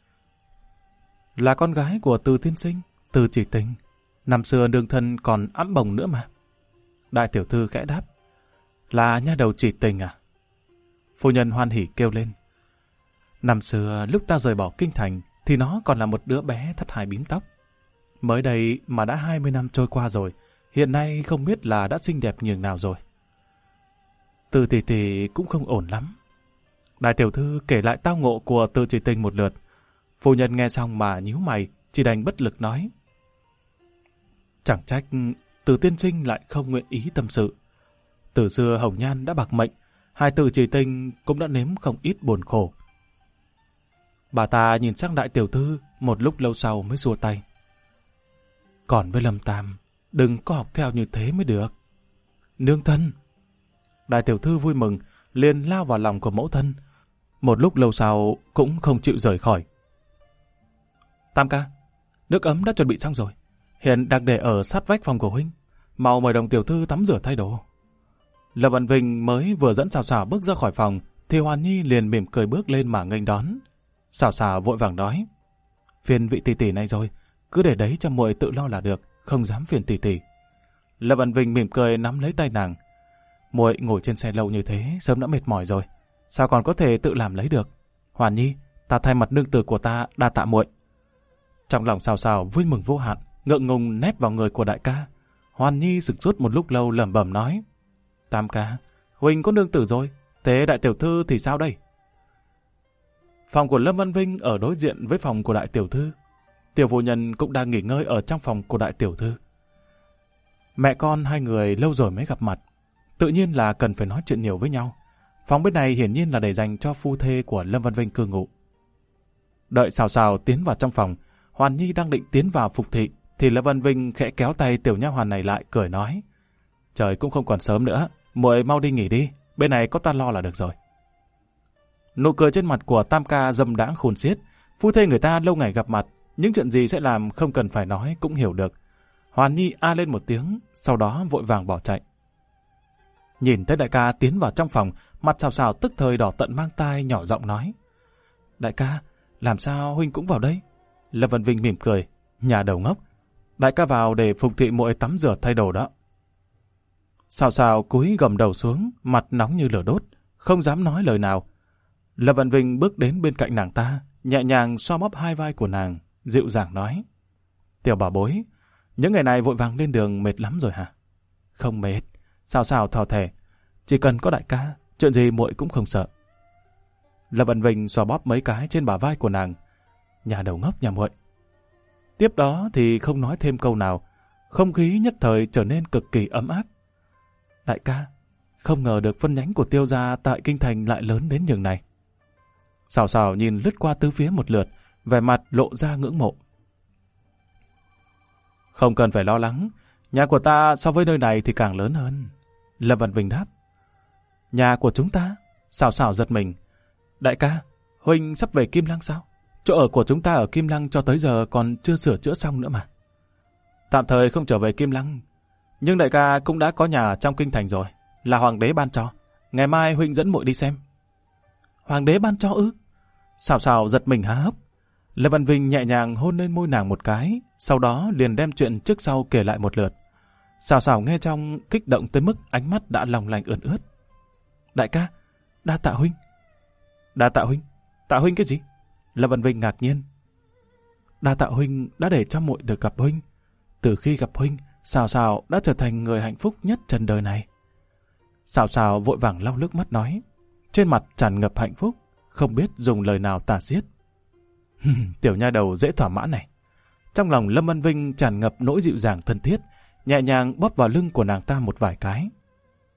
Là con gái của Từ tiên sinh, Từ Chỉ Tình. Năm xưa nương thân còn ẵm bồng nữa mà. Đại tiểu thư khẽ đáp. Là nha đầu Chỉ Tình à? Phu nhân hoan hỉ kêu lên. Năm xưa lúc ta rời bỏ kinh thành thì nó còn là một đứa bé thất hài bím tóc. Mới đây mà đã 20 năm trôi qua rồi, hiện nay không biết là đã xinh đẹp nhường nào rồi. Từ tỷ tỷ cũng không ổn lắm. Đại tiểu thư kể lại tao ngộ của Từ Chỉ Tình một lượt. Phu nhân nghe xong mà nhíu mày, chỉ đành bất lực nói. Chẳng trách Từ tiên sinh lại không nguyện ý tâm sự. Từ xưa Hồng Nhan đã bạc mệnh, hai Từ Chỉ Tình cũng đã nếm không ít buồn khổ. Bà ta nhìn sang đại tiểu thư, một lúc lâu sau mới xua tay. Còn với Lâm Tam, đừng có học theo như thế mới được. Nương thân. Đại tiểu thư vui mừng, liền lao vào lòng của mẫu thân. Một lúc lâu sau cũng không chịu rời khỏi. Tam ca, nước ấm đã chuẩn bị xong rồi. Hiện đang để ở sát vách phòng của huynh. Mau mời đồng tiểu thư tắm rửa thay đồ. Lâm Văn Vinh mới vừa dẫn Sào Sào bước ra khỏi phòng, thì Hoàn Nhi liền mỉm cười bước lên mà nghênh đón. Sào Sào vội vàng nói. Phiền vị tỷ tỷ này rồi, cứ để đấy cho muội tự lo là được, không dám phiền tỷ tỷ. Lâm Văn Vinh mỉm cười nắm lấy tay nàng. Muội ngồi trên xe lâu như thế, sớm đã mệt mỏi rồi, sao còn có thể tự làm lấy được? Hoàn Nhi, ta thay mặt nương tử của ta đa tạ muội. Trong lòng Sào Sào vui mừng vô hạn, ngượng ngùng nép vào người của đại ca. Hoàn Nhi sửng sốt một lúc lâu lẩm bẩm nói. Tam ca, huynh có nương tử rồi, thế đại tiểu thư thì sao đây? Phòng của Lâm Văn Vinh ở đối diện với phòng của đại tiểu thư. Tiểu phu nhân cũng đang nghỉ ngơi ở trong phòng của đại tiểu thư. Mẹ con hai người lâu rồi mới gặp mặt, tự nhiên là cần phải nói chuyện nhiều với nhau. Phòng bên này hiển nhiên là để dành cho phu thê của Lâm Văn Vinh cư ngụ. Đợi Sào Sào tiến vào trong phòng, Hoàn Nhi đang định tiến vào phục thị, thì Lâm Văn Vinh khẽ kéo tay tiểu nha hoàn này lại, cười nói. Trời cũng không còn sớm nữa, muội mau đi nghỉ đi, bên này có ta lo là được rồi. Nụ cười trên mặt của Tam ca dâm đãng khôn xiết. Phu thê người ta lâu ngày gặp mặt, những chuyện gì sẽ làm không cần phải nói cũng hiểu được. Hoàn Nhi a lên một tiếng, sau đó vội vàng bỏ chạy. Nhìn thấy đại ca tiến vào trong phòng, mặt Sào Sào tức thời đỏ tận mang tai, nhỏ giọng nói. Đại ca, làm sao huynh cũng vào đây? Lâm Văn Vinh mỉm cười. Nhà đầu ngốc, đại ca vào để phục thị muội tắm rửa thay đồ đó. Sào Sào cúi gầm đầu xuống, mặt nóng như lửa đốt, không dám nói lời nào. Lâm Văn Vinh bước đến bên cạnh nàng ta, nhẹ nhàng xoa bóp hai vai của nàng, dịu dàng nói. Tiểu bảo bối, những ngày này vội vàng lên đường mệt lắm rồi hả? Không mệt, Sào Sào thò thẻ, chỉ cần có đại ca, chuyện gì muội cũng không sợ. Lâm Văn Vinh xoa bóp mấy cái trên bả vai của nàng. Nhà đầu ngốc nhà muội. Tiếp đó thì không nói thêm câu nào, không khí nhất thời trở nên cực kỳ ấm áp. Đại ca, không ngờ được phân nhánh của Tiêu gia tại kinh thành lại lớn đến nhường này. Sào Sào nhìn lướt qua tứ phía một lượt, vẻ mặt lộ ra ngưỡng mộ. Không cần phải lo lắng, nhà của ta so với nơi này thì càng lớn hơn. Lâm Văn Vinh đáp. Nhà của chúng ta? Sào Sào giật mình. Đại ca, huynh sắp về Kim Lăng sao? Chỗ ở của chúng ta ở Kim Lăng cho tới giờ còn chưa sửa chữa xong nữa mà. Tạm thời không trở về Kim Lăng, nhưng đại ca cũng đã có nhà trong kinh thành rồi, là hoàng đế ban cho. Ngày mai huynh dẫn muội đi xem. Hoàng đế ban cho ư? Sào Sào giật mình há hốc. Lâm Văn Vinh nhẹ nhàng hôn lên môi nàng một cái, sau đó liền đem chuyện trước sau kể lại một lượt. Sào Sào nghe trong kích động tới mức ánh mắt đã lòng lành ươn ướt. Đại ca, đa tạ huynh. Đa tạ huynh? Tạ huynh cái gì? Lâm Văn Vinh ngạc nhiên. Đa tạ huynh đã để cho muội được gặp huynh. Từ khi gặp huynh, Sào Sào đã trở thành người hạnh phúc nhất trần đời này. Sào Sào vội vàng lau nước mắt nói, trên mặt tràn ngập hạnh phúc, không biết dùng lời nào tả xiết. Tiểu nha đầu dễ thỏa mãn này. Trong lòng Lâm Văn Vinh tràn ngập nỗi dịu dàng thân thiết, nhẹ nhàng bóp vào lưng của nàng ta một vài cái.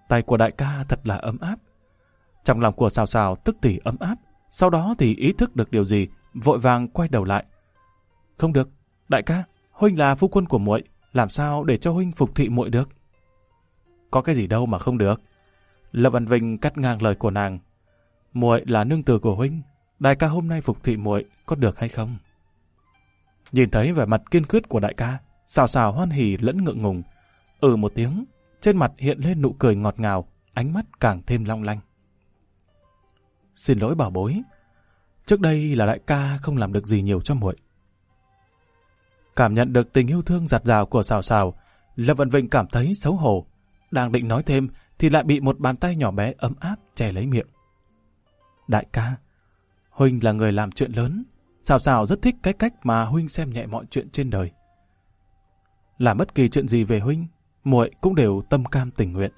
Tay của đại ca thật là ấm áp. Trong lòng của Sào Sào tức thì ấm áp, sau đó thì ý thức được điều gì, vội vàng quay đầu lại. Không được, đại ca, huynh là phu quân của muội, làm sao để cho huynh phục thị muội được? Có cái gì đâu mà không được. Lâm Văn Vinh cắt ngang lời của nàng. Muội là nương tử của huynh, đại ca hôm nay phục thị muội có được hay không? Nhìn thấy vẻ mặt kiên quyết của đại ca, Sào Sào hoan hỉ lẫn ngượng ngùng. Một tiếng, trên mặt hiện lên nụ cười ngọt ngào, ánh mắt càng thêm long lanh. Xin lỗi bảo bối, trước đây là đại ca không làm được gì nhiều cho muội. Cảm nhận được tình yêu thương dạt dào của Sào Sào, Lâm Văn Vinh cảm thấy xấu hổ. Đang định nói thêm thì lại bị một bàn tay nhỏ bé ấm áp che lấy miệng. Đại ca, huynh là người làm chuyện lớn. Sào Sào rất thích cái cách mà huynh xem nhẹ mọi chuyện trên đời. Làm bất kỳ chuyện gì về huynh, muội cũng đều tâm cam tình nguyện.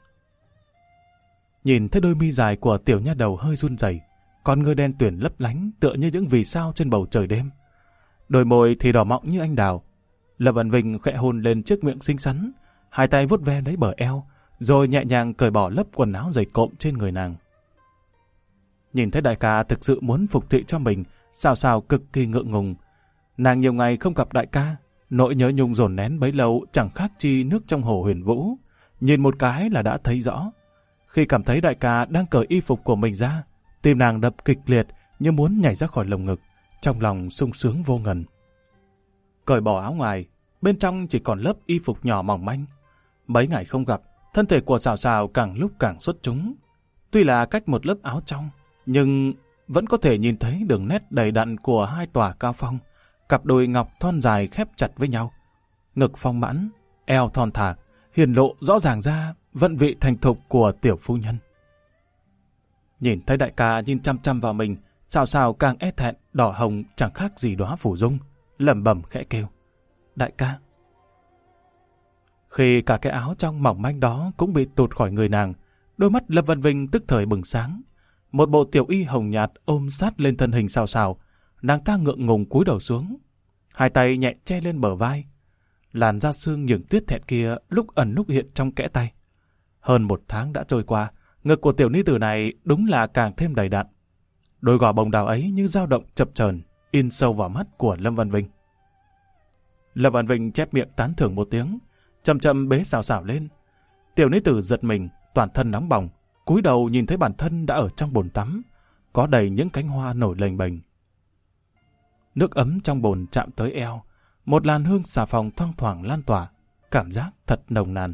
Nhìn thấy đôi mi dài của tiểu nha đầu hơi run rẩy, con ngươi đen tuyền lấp lánh tựa như những vì sao trên bầu trời đêm. Đôi môi thì đỏ mọng như anh đào. Lâm Văn Vinh khẽ hôn lên chiếc miệng xinh xắn, hai tay vuốt ve lấy bờ eo, rồi nhẹ nhàng cởi bỏ lớp quần áo dày cộm trên người nàng. Nhìn thấy đại ca thực sự muốn phục thị cho mình, Sào Sào cực kỳ ngượng ngùng. Nàng nhiều ngày không gặp đại ca, nỗi nhớ nhung dồn nén bấy lâu chẳng khác chi nước trong hồ Huyền Vũ. Nhìn một cái là đã thấy rõ. Khi cảm thấy đại ca đang cởi y phục của mình ra, tim nàng đập kịch liệt như muốn nhảy ra khỏi lồng ngực, trong lòng sung sướng vô ngần. Cởi bỏ áo ngoài, bên trong chỉ còn lớp y phục nhỏ mỏng manh. Mấy ngày không gặp, thân thể của Sào Sào càng lúc càng xuất chúng. Tuy là cách một lớp áo trong, nhưng vẫn có thể nhìn thấy đường nét đầy đặn của hai tòa cao phong, cặp đùi ngọc thon dài khép chặt với nhau. Ngực phong mãn, eo thon thả, hiển lộ rõ ràng ra vận vị thành thục của tiểu phu nhân. Nhìn thấy đại ca nhìn chăm chăm vào mình, Sào Sào càng e thẹn, đỏ hồng chẳng khác gì đóa phủ dung, lẩm bẩm khẽ kêu. Đại ca. Khi cả cái áo trong mỏng manh đó cũng bị tụt khỏi người nàng, đôi mắt Lâm Văn Vinh tức thời bừng sáng. Một bộ tiểu y hồng nhạt ôm sát lên thân hình Sào Sào, nàng ta ngượng ngùng cúi đầu xuống, hai tay nhẹ che lên bờ vai. Làn da xương nhường tuyết thẹn kia lúc ẩn lúc hiện trong kẽ tay. Hơn 1 tháng đã trôi qua, ngực của tiểu ni tử này đúng là càng thêm đầy đặn. Đôi gò bồng đào ấy như dao động chập chờn, in sâu vào mắt của Lâm Văn Vinh. Lâm Văn Vinh chép miệng tán thưởng một tiếng, chậm chậm bế Sào Sào lên. Tiểu ni tử giật mình, toàn thân nóng bỏng, cúi đầu nhìn thấy bản thân đã ở trong bồn tắm, có đầy những cánh hoa nổi lềnh bềnh. Nước ấm trong bồn chạm tới eo, một làn hương xà phòng thoang thoảng lan tỏa, cảm giác thật nồng nàn.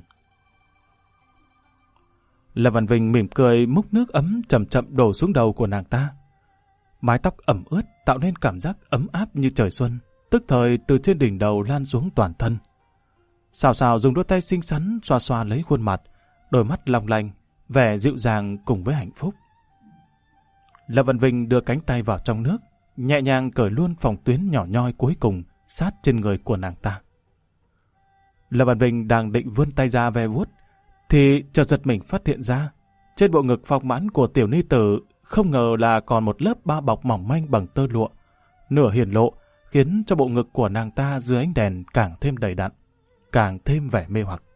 Lâm Văn Vinh mỉm cười múc nước ấm chậm chậm đổ xuống đầu của nàng ta. Mái tóc ẩm ướt tạo nên cảm giác ấm áp như trời xuân, tức thời từ trên đỉnh đầu lan xuống toàn thân. Sào Sào dùng đôi tay xinh xắn xoa xoa lấy khuôn mặt, đôi mắt long lanh, vẻ dịu dàng cùng với hạnh phúc. Lâm Văn Vinh đưa cánh tay vào trong nước, nhẹ nhàng cởi luôn phòng tuyến nhỏ nhoi cuối cùng sát trên người của nàng ta. Lâm Văn Vinh đang định vươn tay ra ve vuốt, thì chợt giật mình phát hiện ra trên bộ ngực phong mãn của tiểu ni tử không ngờ là còn một lớp bao bọc mỏng manh bằng tơ lụa, nửa hiển lộ, khiến cho bộ ngực của nàng ta dưới ánh đèn càng thêm đầy đặn, càng thêm vẻ mê hoặc.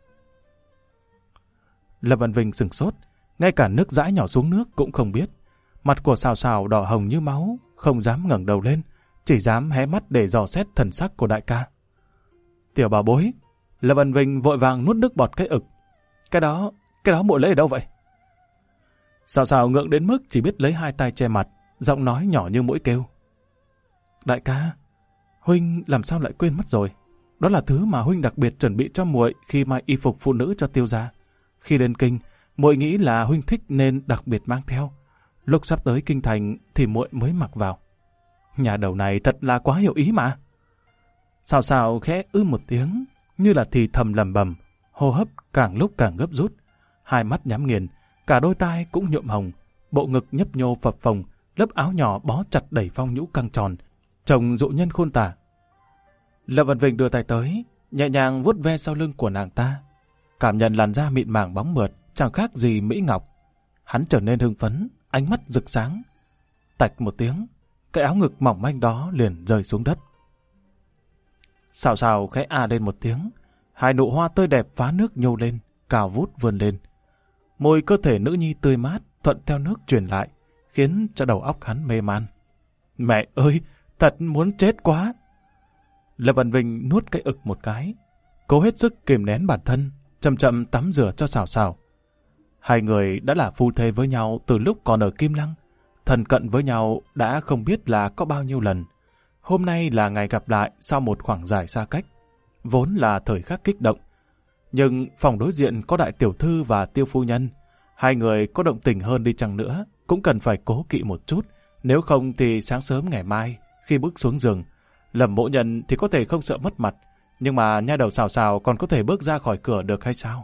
Lâm Văn Vinh sửng sốt, ngay cả nước dãi nhỏ xuống nước cũng không biết. Mặt của Sào Sào đỏ hồng như máu, không dám ngẩng đầu lên, chỉ dám hé mắt để dò xét thần sắc của đại ca. Tiểu bảo bối. Lâm Văn Vinh vội vàng nuốt nước bọt cái ực. Cái đó muội lấy ở đâu vậy? Sào Sào ngượng đến mức chỉ biết lấy hai tay che mặt, giọng nói nhỏ như mũi kêu. Đại ca, huynh làm sao lại quên mất rồi? Đó là thứ mà huynh đặc biệt chuẩn bị cho muội khi may y phục phụ nữ cho Tiêu gia. Khi đến kinh, muội nghĩ là huynh thích nên đặc biệt mang theo. Lúc sắp tới kinh thành thì muội mới mặc vào. Nhà đầu này thật là quá hiểu ý mà. Sào Sào khẽ một tiếng, như là thì thầm lẩm bẩm, hô hấp càng lúc càng gấp rút, hai mắt nhắm nghiền, cả đôi tai cũng nhuộm hồng, bộ ngực nhấp nhô phập phồng, lớp áo nhỏ bó chặt đẩy phong nhũ căng tròn, trông dụ nhân khôn tả. Lâm Văn Vinh đưa tay tới, nhẹ nhàng vuốt ve sau lưng của nàng ta, cảm nhận làn da mịn màng bóng mượt, chẳng khác gì mỹ ngọc. Hắn trở nên hưng phấn, ánh mắt rực sáng. Tạch một tiếng, cái áo ngực mỏng manh đó liền rơi xuống đất. Sào Sào khẽ lên một tiếng, hai nụ hoa tươi đẹp phá nước nhô lên, cao vút vươn lên. Mùi cơ thể nữ nhi tươi mát thuận theo nước truyền lại, khiến cho đầu óc hắn mê man. Mẹ ơi, thật muốn chết quá! Lâm Văn Vinh nuốt cái ực một cái, cố hết sức kìm nén bản thân, chậm chậm tắm rửa cho Sào Sào. Hai người đã là phu thê với nhau từ lúc còn ở Kim Lăng, thân cận với nhau đã không biết là có bao nhiêu lần. Hôm nay là ngày gặp lại sau một khoảng dài xa cách, vốn là thời khắc kích động. Nhưng phòng đối diện có đại tiểu thư và Tiêu phu nhân, hai người có động tình hơn đi chăng nữa cũng cần phải cố kỵ một chút, nếu không thì sáng sớm ngày mai khi bước xuống giường, Lâm mỗ nhân thì có thể không sợ mất mặt, nhưng mà nha đầu Sào Sào còn có thể bước ra khỏi cửa được hay sao?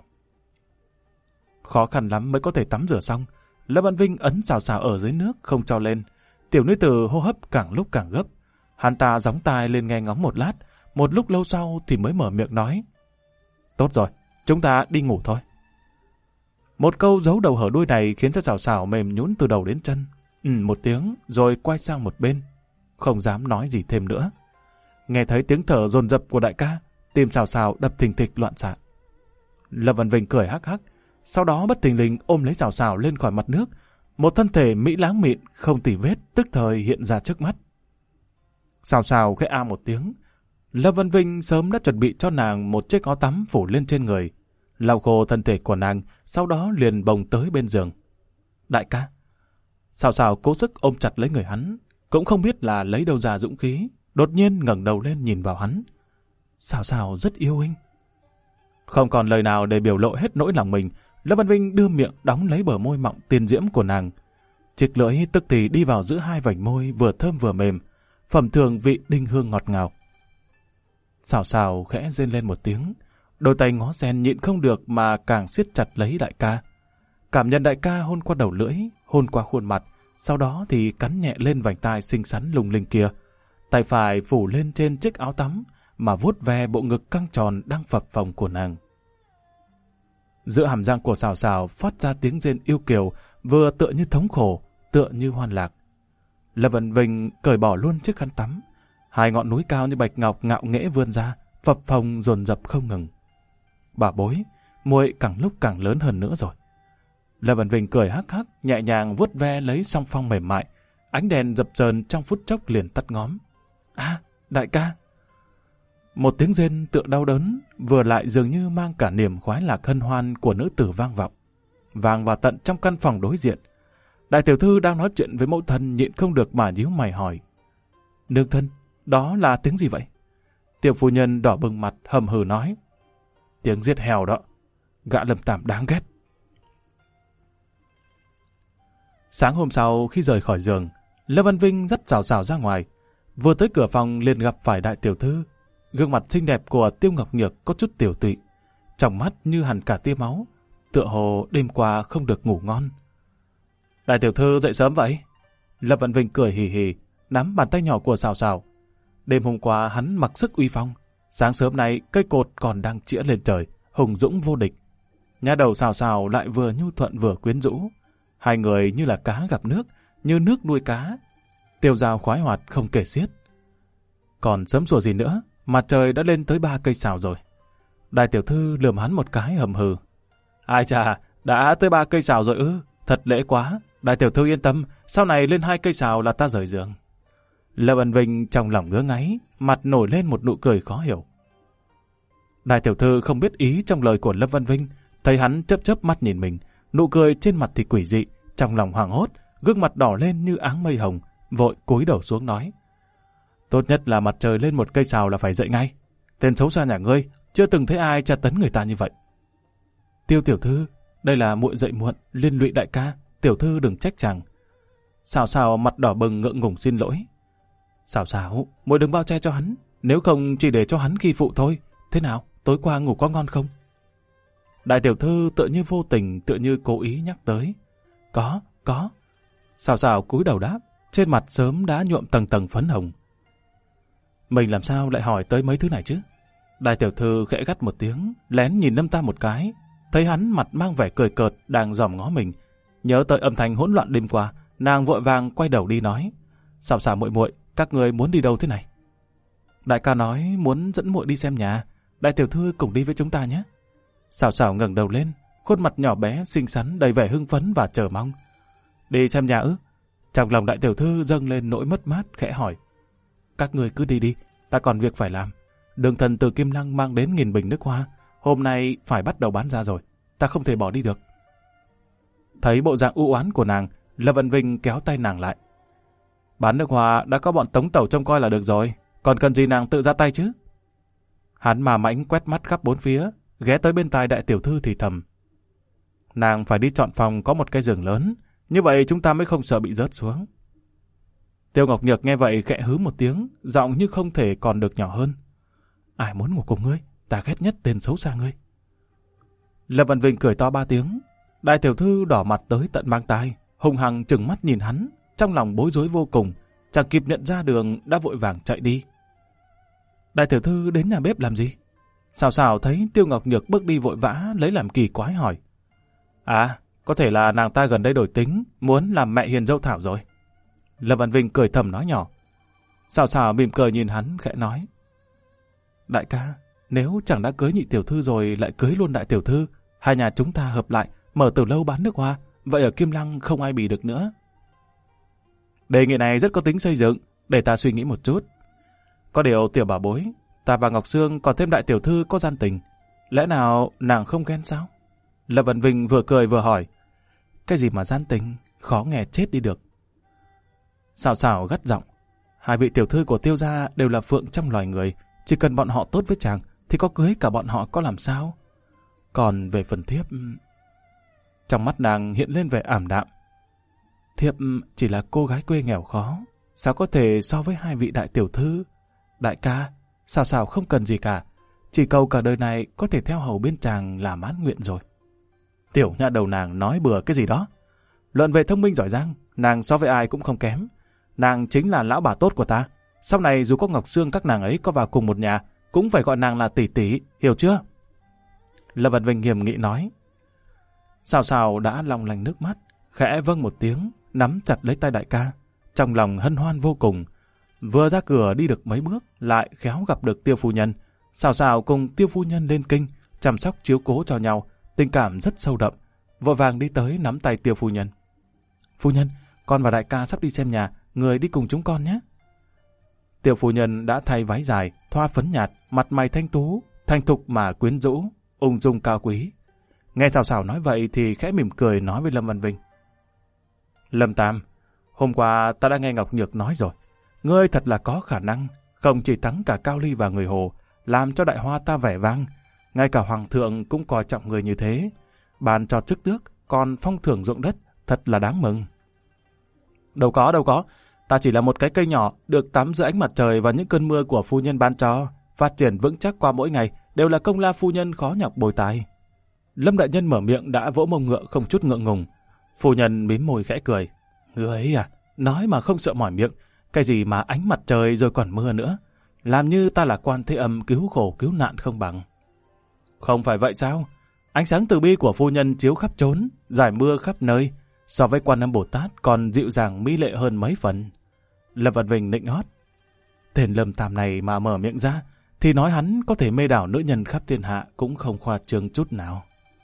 Khó khăn lắm mới có thể tắm rửa xong, Lâm Văn Vinh ấn Sào Sào ở dưới nước không cho lên. Tiểu nữ tử hô hấp càng lúc càng gấp. Hắn ta gióng tai lên nghe ngóng một lát, một lúc lâu sau thì mới mở miệng nói: Tốt rồi, chúng ta đi ngủ thôi. Một câu giấu đầu hở đuôi này khiến cho Sào Sào mềm nhũn từ đầu đến chân. Một tiếng rồi quay sang một bên, không dám nói gì thêm nữa. Nghe thấy tiếng thở dồn dập của đại ca, tim Sào Sào đập thình thịch loạn xạ. Lâm Văn Vinh cười hắc hắc, sau đó bất thình lình ôm lấy Sào Sào lên khỏi mặt nước. Một thân thể mỹ láng mịn không tì vết tức thời hiện ra trước mắt. Sào Sào khẽ a một tiếng. Lâm Văn Vinh sớm đã chuẩn bị cho nàng một chiếc áo tắm phủ lên trên người, lau khô thân thể của nàng, sau đó liền bồng tới bên giường. Đại ca. Sào Sào cố sức ôm chặt lấy người hắn, cũng không biết là lấy đâu ra dũng khí, đột nhiên ngẩng đầu lên nhìn vào hắn. Sào Sào rất yêu anh. Không còn lời nào để biểu lộ hết nỗi lòng mình, Lâm Văn Vinh đưa miệng đóng lấy bờ môi mọng tiên diễm của nàng. Chiếc lưỡi tức thì đi vào giữa hai vành môi vừa thơm vừa mềm, phẩm thường vị đinh hương ngọt ngào. Sào Sào khẽ rên lên một tiếng, đôi tay ngó sen nhịn không được mà càng siết chặt lấy đại ca. Cảm nhận đại ca hôn qua đầu lưỡi, hôn qua khuôn mặt, sau đó thì cắn nhẹ lên vành tai xinh xắn lung linh kia. Tay phải phủ lên trên chiếc áo tắm mà vuốt ve bộ ngực căng tròn đang phập phồng của nàng. Giữa hàm răng của Sào Sào phát ra tiếng rên yêu kiều, vừa tựa như thống khổ, tựa như hoan lạc. Lâm Văn Vinh cởi bỏ luôn chiếc khăn tắm, hai ngọn núi cao như bạch ngọc ngạo nghễ vươn ra, phập phồng dồn dập không ngừng. Bà bối, muội càng lúc càng lớn hơn nữa rồi. Lâm Văn Vinh cười hắc hắc, nhẹ nhàng vuốt ve lấy song phong mềm mại, ánh đèn dập dờn trong phút chốc liền tắt ngóm. Đại ca! Một tiếng rên tựa đau đớn, vừa lại dường như mang cả niềm khoái lạc hân hoan của nữ tử vang vọng, vang vào tận trong căn phòng đối diện. Đại tiểu thư đang nói chuyện với mẫu thân nhịn không được mà nhíu mày hỏi: Nương thân, đó là tiếng gì vậy? Tiểu phu nhân đỏ bừng mặt hầm hừ nói: Tiếng giết heo đó, gã Lâm Tam đáng ghét. Sáng hôm sau khi rời khỏi giường, Lâm Văn Vinh dắt Sào Sào ra ngoài. Vừa tới cửa phòng liền gặp phải đại tiểu thư. Gương mặt xinh đẹp của Tiêu Ngọc Nhược có chút tiểu tụy, trong mắt như hằn cả tia máu, tựa hồ đêm qua không được ngủ ngon. Đại tiểu thư dậy sớm vậy? Lâm Văn Vinh cười hì hì, nắm bàn tay nhỏ của Sào Sào. Đêm hôm qua hắn mặc sức uy phong, sáng sớm nay cây cột còn đang chĩa lên trời, hùng dũng vô địch. Nhà đầu Sào Sào lại vừa nhu thuận vừa quyến rũ, hai người như là cá gặp nước, như nước nuôi cá, tiêu dao khoái hoạt không kể xiết. Còn sớm sủa gì nữa, mặt trời đã lên tới 3 cây sào rồi. Đại tiểu thư lườm hắn một cái hầm hừ. Ai chà, đã tới 3 cây sào rồi ư? Thật lễ quá. Đại tiểu thư yên tâm, sau này lên 2 cây sào là ta rời giường. Lâm Văn Vinh trong lòng ngứa ngáy, mặt nổi lên một nụ cười khó hiểu. Đại tiểu thư không biết ý trong lời của Lâm Văn Vinh, thấy hắn chớp chớp mắt nhìn mình, nụ cười trên mặt thì quỷ dị, trong lòng hoảng hốt, gương mặt đỏ lên như áng mây hồng, vội cúi đầu xuống nói: Tốt nhất là mặt trời lên 1 cây sào là phải dậy ngay. Tên xấu xa nhà ngươi, chưa từng thấy ai tra tấn người ta như vậy. Tiêu tiểu thư, đây là muội dậy muộn, liên lụy đại ca, tiểu thư đừng trách chàng. Sào Sào mặt đỏ bừng ngượng ngùng xin lỗi. Sào Sào, muội đừng bao che cho hắn, nếu không chỉ để cho hắn khi phụ thôi. Thế nào, tối qua ngủ có ngon không? Đại tiểu thư tựa như vô tình, tựa như cố ý nhắc tới. Có. Sào Sào cúi đầu đáp, trên mặt sớm đã nhuộm tầng tầng phấn hồng. Mình làm sao lại hỏi tới mấy thứ này chứ? Đại tiểu thư khẽ gắt một tiếng, lén nhìn Lâm Tam một cái, thấy hắn mặt mang vẻ cười cợt đang dòm ngó mình. Nhớ tới âm thanh hỗn loạn đêm qua, nàng vội vàng quay đầu đi nói: Sào Sào muội muội, các người muốn đi đâu thế này? Đại ca nói muốn dẫn muội đi xem nhà, đại tiểu thư cùng đi với chúng ta nhé. Sào Sào ngẩng đầu lên, khuôn mặt nhỏ bé, xinh xắn, đầy vẻ hưng phấn và chờ mong. Đi xem nhà ư? Trong lòng đại tiểu thư dâng lên nỗi mất mát, khẽ hỏi. Các người cứ đi đi, ta còn việc phải làm. Đường thần từ Kim Lăng mang đến 1000 bình nước hoa, hôm nay phải bắt đầu bán ra rồi, ta không thể bỏ đi được. Thấy bộ dạng u oán của nàng, Lâm Vân Vinh kéo tay nàng lại. Bán nước hoa đã có bọn tống tẩu trông coi là được rồi, còn cần gì nàng tự ra tay chứ? Hắn mà mãnh quét mắt khắp bốn phía, ghé tới bên tai đại tiểu thư thì thầm. Nàng phải đi chọn phòng có một cái giường lớn, như vậy chúng ta mới không sợ bị rớt xuống. Tiêu Ngọc Nhược nghe vậy khẽ hứ một tiếng, giọng như không thể còn được nhỏ hơn. Ai muốn ngủ cùng ngươi, ta ghét nhất tên xấu xa ngươi. Lâm Văn Vinh cười to 3 tiếng, đại tiểu thư đỏ mặt tới tận mang tai, hung hăng trừng mắt nhìn hắn, trong lòng bối rối vô cùng, chẳng kịp nhận ra đường đã vội vàng chạy đi. Đại tiểu thư đến nhà bếp làm gì? Xào xào thấy Tiêu Ngọc Nhược bước đi vội vã lấy làm kỳ quái hỏi. À, có thể là nàng ta gần đây đổi tính, muốn làm mẹ hiền dâu Thảo rồi. Lâm Văn Vinh cười thầm nói nhỏ. Xào xào mỉm cười nhìn hắn khẽ nói. Đại ca, nếu chẳng đã cưới nhị tiểu thư rồi lại cưới luôn đại tiểu thư, hai nhà chúng ta hợp lại, mở từ lâu bán nước hoa, vậy ở Kim Lăng không ai bì được nữa. Đề nghị này rất có tính xây dựng, để ta suy nghĩ một chút. Có điều tiểu bảo bối, ta và Ngọc Sương còn thêm đại tiểu thư có gian tình, lẽ nào nàng không ghen sao? Lâm Văn Vinh vừa cười vừa hỏi. Cái gì mà gian tình, khó nghe chết đi được. Xào xào gắt giọng. Hai vị tiểu thư của Tiêu gia đều là phượng trong loài người, chỉ cần bọn họ tốt với chàng thì có cưới cả bọn họ có làm sao? Còn về phần thiếp... Trong mắt nàng hiện lên vẻ ảm đạm. Thiếp chỉ là cô gái quê nghèo khó, sao có thể so với hai vị đại tiểu thư? Đại ca, xào xào không cần gì cả, chỉ cầu cả đời này có thể theo hầu bên chàng là mãn nguyện rồi. Tiểu nha đầu nàng nói bừa cái gì đó. Luận về thông minh giỏi giang, nàng so với ai cũng không kém. Nàng chính là lão bà tốt của ta. Sau này dù có Ngọc Sương các nàng ấy có vào cùng một nhà, cũng phải gọi nàng là tỷ tỷ, hiểu chưa? Lâm Văn Vinh nghiêm nghị nói. Xào xào đã long lanh nước mắt, khẽ vâng một tiếng, nắm chặt lấy tay đại ca, trong lòng hân hoan vô cùng. Vừa ra cửa đi được mấy bước, lại khéo gặp được Tiêu phu nhân. Xào xào cùng Tiêu phu nhân lên kinh, chăm sóc chiếu cố cho nhau, tình cảm rất sâu đậm. Vội vàng đi tới nắm tay Tiêu phu nhân. Phu nhân, con và đại ca sắp đi xem nhà, người đi cùng chúng con nhé. Tiêu phu nhân đã thay váy dài, thoa phấn nhạt, mặt mày thanh tú, thanh thục mà quyến rũ, ung dung cao quý. Nghe xào xào nói vậy thì khẽ mỉm cười nói với Lâm Văn Vinh. Lâm Tam, hôm qua ta đã nghe Ngọc Nhược nói rồi. Ngươi thật là có khả năng, không chỉ thắng cả Cao Ly và người Hồ, làm cho đại hoa ta vẻ vang. Ngay cả Hoàng thượng cũng coi trọng người như thế. Bàn cho chức tước, còn phong thưởng ruộng đất, thật là đáng mừng. Đâu có. Ta chỉ là một cái cây nhỏ, được tắm dưới ánh mặt trời và những cơn mưa của phu nhân ban cho. Phát triển vững chắc qua mỗi ngày, đều là công lao phu nhân khó nhọc bồi tài. Lâm đại nhân mở miệng đã vỗ mông ngựa không chút ngượng ngùng. Phu nhân mím môi khẽ cười. Ngươi ấy à, nói mà không sợ mỏi miệng. Cái gì mà ánh mặt trời rồi còn mưa nữa. Làm như ta là Quan Thế Âm cứu khổ cứu nạn không bằng. Không phải vậy sao? Ánh sáng từ bi của phu nhân chiếu khắp chốn, giải mưa khắp nơi. So với Quan Âm Bồ Tát còn dịu dàng mỹ lệ hơn mấy phần. Lâm Văn Vinh nịnh hót. Tên Lâm Tam này mà mở miệng ra, thì nói hắn có thể mê đảo nữ nhân khắp thiên hạ cũng không khoa trương chút nào.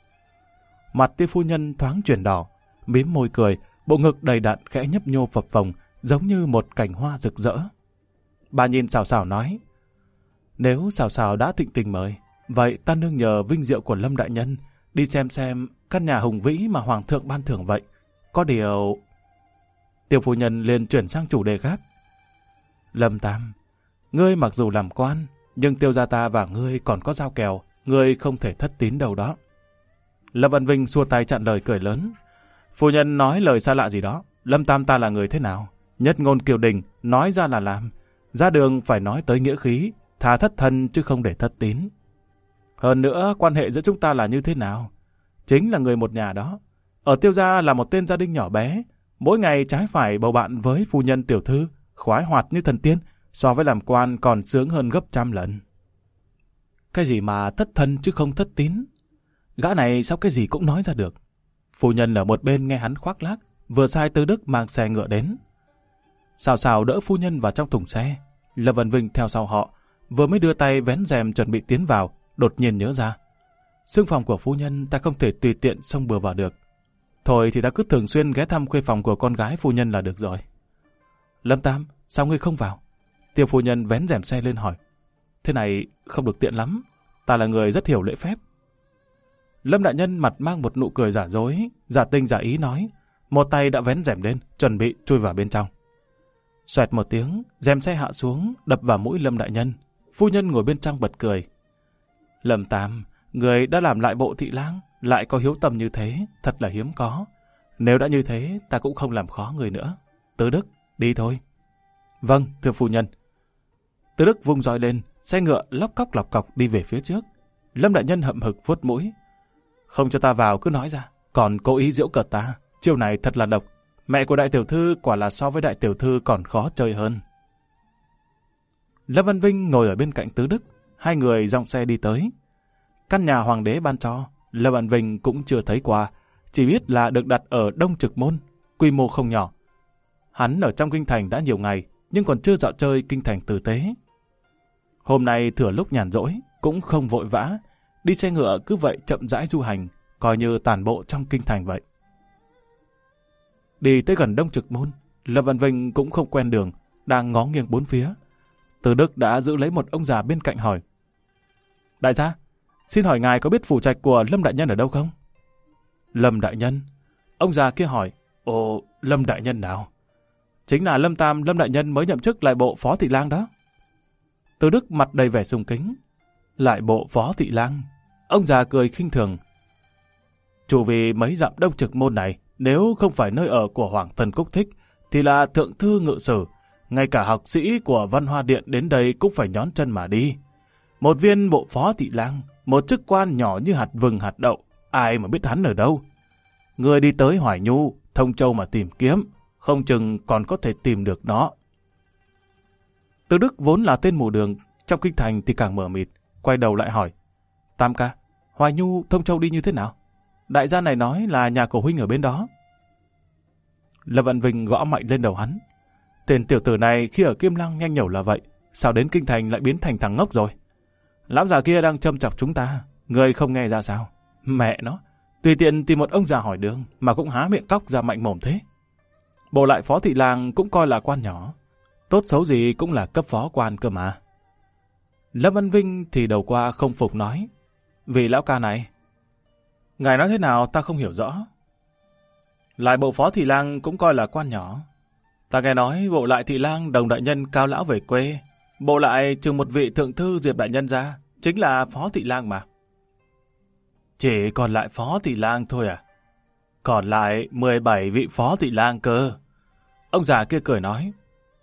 Mặt Tiêu phu nhân thoáng chuyển đỏ, mím môi cười, bộ ngực đầy đặn khẽ nhấp nhô phập phồng, giống như một cành hoa rực rỡ. Bà nhìn xào xào nói, nếu xào xào đã thịnh tình mời, vậy ta nương nhờ vinh diệu của Lâm đại nhân, đi xem căn nhà hùng vĩ mà Hoàng thượng ban thưởng vậy. Có điều... Tiêu phu nhân liền chuyển sang chủ đề khác. Lâm Tam, ngươi mặc dù làm quan, nhưng Tiêu gia ta và ngươi còn có giao kèo, ngươi không thể thất tín đâu đó. Lâm Văn Vinh xua tay chặn lời cười lớn. Phu nhân nói lời xa lạ gì đó, Lâm Tam ta là người thế nào? Nhất ngôn kiều đình, nói ra là làm. Ra đường phải nói tới nghĩa khí, thà thất thân chứ không để thất tín. Hơn nữa, quan hệ giữa chúng ta là như thế nào? Chính là người một nhà đó. Ở Tiêu gia là một tên gia đình nhỏ bé, mỗi ngày trái phải bầu bạn với phu nhân tiểu thư, khoái hoạt như thần tiên, so với làm quan còn sướng hơn gấp 100 lần. Cái gì mà thất thân chứ không thất tín? Gã này sao cái gì cũng nói ra được. Phu nhân ở một bên nghe hắn khoác lác, vừa sai Tư Đức mang xe ngựa đến. Xào xào đỡ phu nhân vào trong thùng xe. Lâm Văn Vinh theo sau họ, vừa mới đưa tay vén rèm chuẩn bị tiến vào, đột nhiên nhớ ra. xương phòng của phu nhân ta không thể tùy tiện xông bừa vào được. Thôi thì ta cứ thường xuyên ghé thăm khuê phòng của con gái phu nhân là được rồi. Lâm Tam, sao ngươi không vào? Tiêu phu nhân vén rèm xe lên hỏi. Thế này không được tiện lắm, ta là người rất hiểu lễ phép. Lâm đại nhân mặt mang một nụ cười giả dối, giả tinh giả ý nói, một tay đã vén rèm lên, chuẩn bị chui vào bên trong. Xoẹt một tiếng, rèm xe hạ xuống, đập vào mũi Lâm đại nhân. Phu nhân ngồi bên trong bật cười. Lâm Tam, người đã làm lại bộ thị lang, lại có hiếu tâm như thế, thật là hiếm có. Nếu đã như thế, ta cũng không làm khó người nữa. Tứ Đức, đi thôi. Vâng, thưa phu nhân. Tứ Đức vung roi lên, xe ngựa lóc cóc đi về phía trước. Lâm đại nhân hậm hực vuốt mũi. Không cho ta vào cứ nói ra, còn cố ý giễu cợt ta. Chiêu này thật là độc. Mẹ của đại tiểu thư quả là so với đại tiểu thư còn khó chơi hơn. Lâm Văn Vinh ngồi ở bên cạnh Tứ Đức, hai người dòng xe đi tới. Căn nhà hoàng đế ban cho, Lâm Văn Vinh cũng chưa thấy qua, chỉ biết là được đặt ở Đông Trực Môn, quy mô không nhỏ. Hắn ở trong kinh thành đã nhiều ngày, nhưng còn chưa dạo chơi kinh thành tử tế. Hôm nay thừa lúc nhàn rỗi, cũng không vội vã, đi xe ngựa cứ vậy chậm rãi du hành, coi như tản bộ trong kinh thành vậy. Đi tới gần Đông Trực Môn, Lâm Văn Vinh cũng không quen đường, đang ngó nghiêng bốn phía. Từ Đức đã giữ lấy một ông già bên cạnh hỏi. Đại gia, xin hỏi ngài có biết phủ trạch của Lâm đại nhân ở đâu không? Lâm đại nhân? Ông già kia hỏi. Ồ, Lâm đại nhân nào? Chính là Lâm Tam, Lâm đại nhân mới nhậm chức lại bộ phó thị lang đó. Từ Đức mặt đầy vẻ sùng kính. Lại bộ phó thị lang? Ông già cười khinh thường. Chủ vì mấy dặm Đông Trực Môn này, nếu không phải nơi ở của Hoàng Tần Cúc Thích, thì là thượng thư ngự sử. Ngay cả học sĩ của Văn Hoa Điện đến đây cũng phải nhón chân mà đi. Một viên bộ phó thị lang, một chức quan nhỏ như hạt vừng hạt đậu, ai mà biết hắn ở đâu. Người đi tới Hoài Nhu, Thông Châu mà tìm kiếm, không chừng còn có thể tìm được nó. Từ Đức vốn là tên mù đường, trong kinh thành thì càng mờ mịt, quay đầu lại hỏi. Tam ca, Hoài Nhu, Thông Châu đi như thế nào? Đại gia này nói là nhà của huynh ở bên đó. Lâm Văn Vinh gõ mạnh lên đầu hắn. Tên tiểu tử này khi ở Kim Lăng nhanh nhẩu là vậy, sao đến kinh thành lại biến thành thằng ngốc rồi? Lão già kia đang châm chọc chúng ta, người không nghe ra sao? Mẹ nó, tùy tiện tìm một ông già hỏi đường mà cũng há miệng cóc ra mạnh mồm thế. Bộ lại phó thị lang cũng coi là quan nhỏ, tốt xấu gì cũng là cấp phó quan cơ mà. Lâm Văn Vinh thì đầu qua không phục nói. Vì lão ca này, ngài nói thế nào ta không hiểu rõ. Lại bộ phó thị lang cũng coi là quan nhỏ. Ta nghe nói bộ lại thị lang Đồng đại nhân Cao lão về quê, bộ lại trừ một vị thượng thư Diệp đại nhân ra, chính là phó thị lang mà. Chỉ còn lại phó thị lang thôi à? Còn lại 17 vị phó thị lang cơ. Ông già kia cười nói.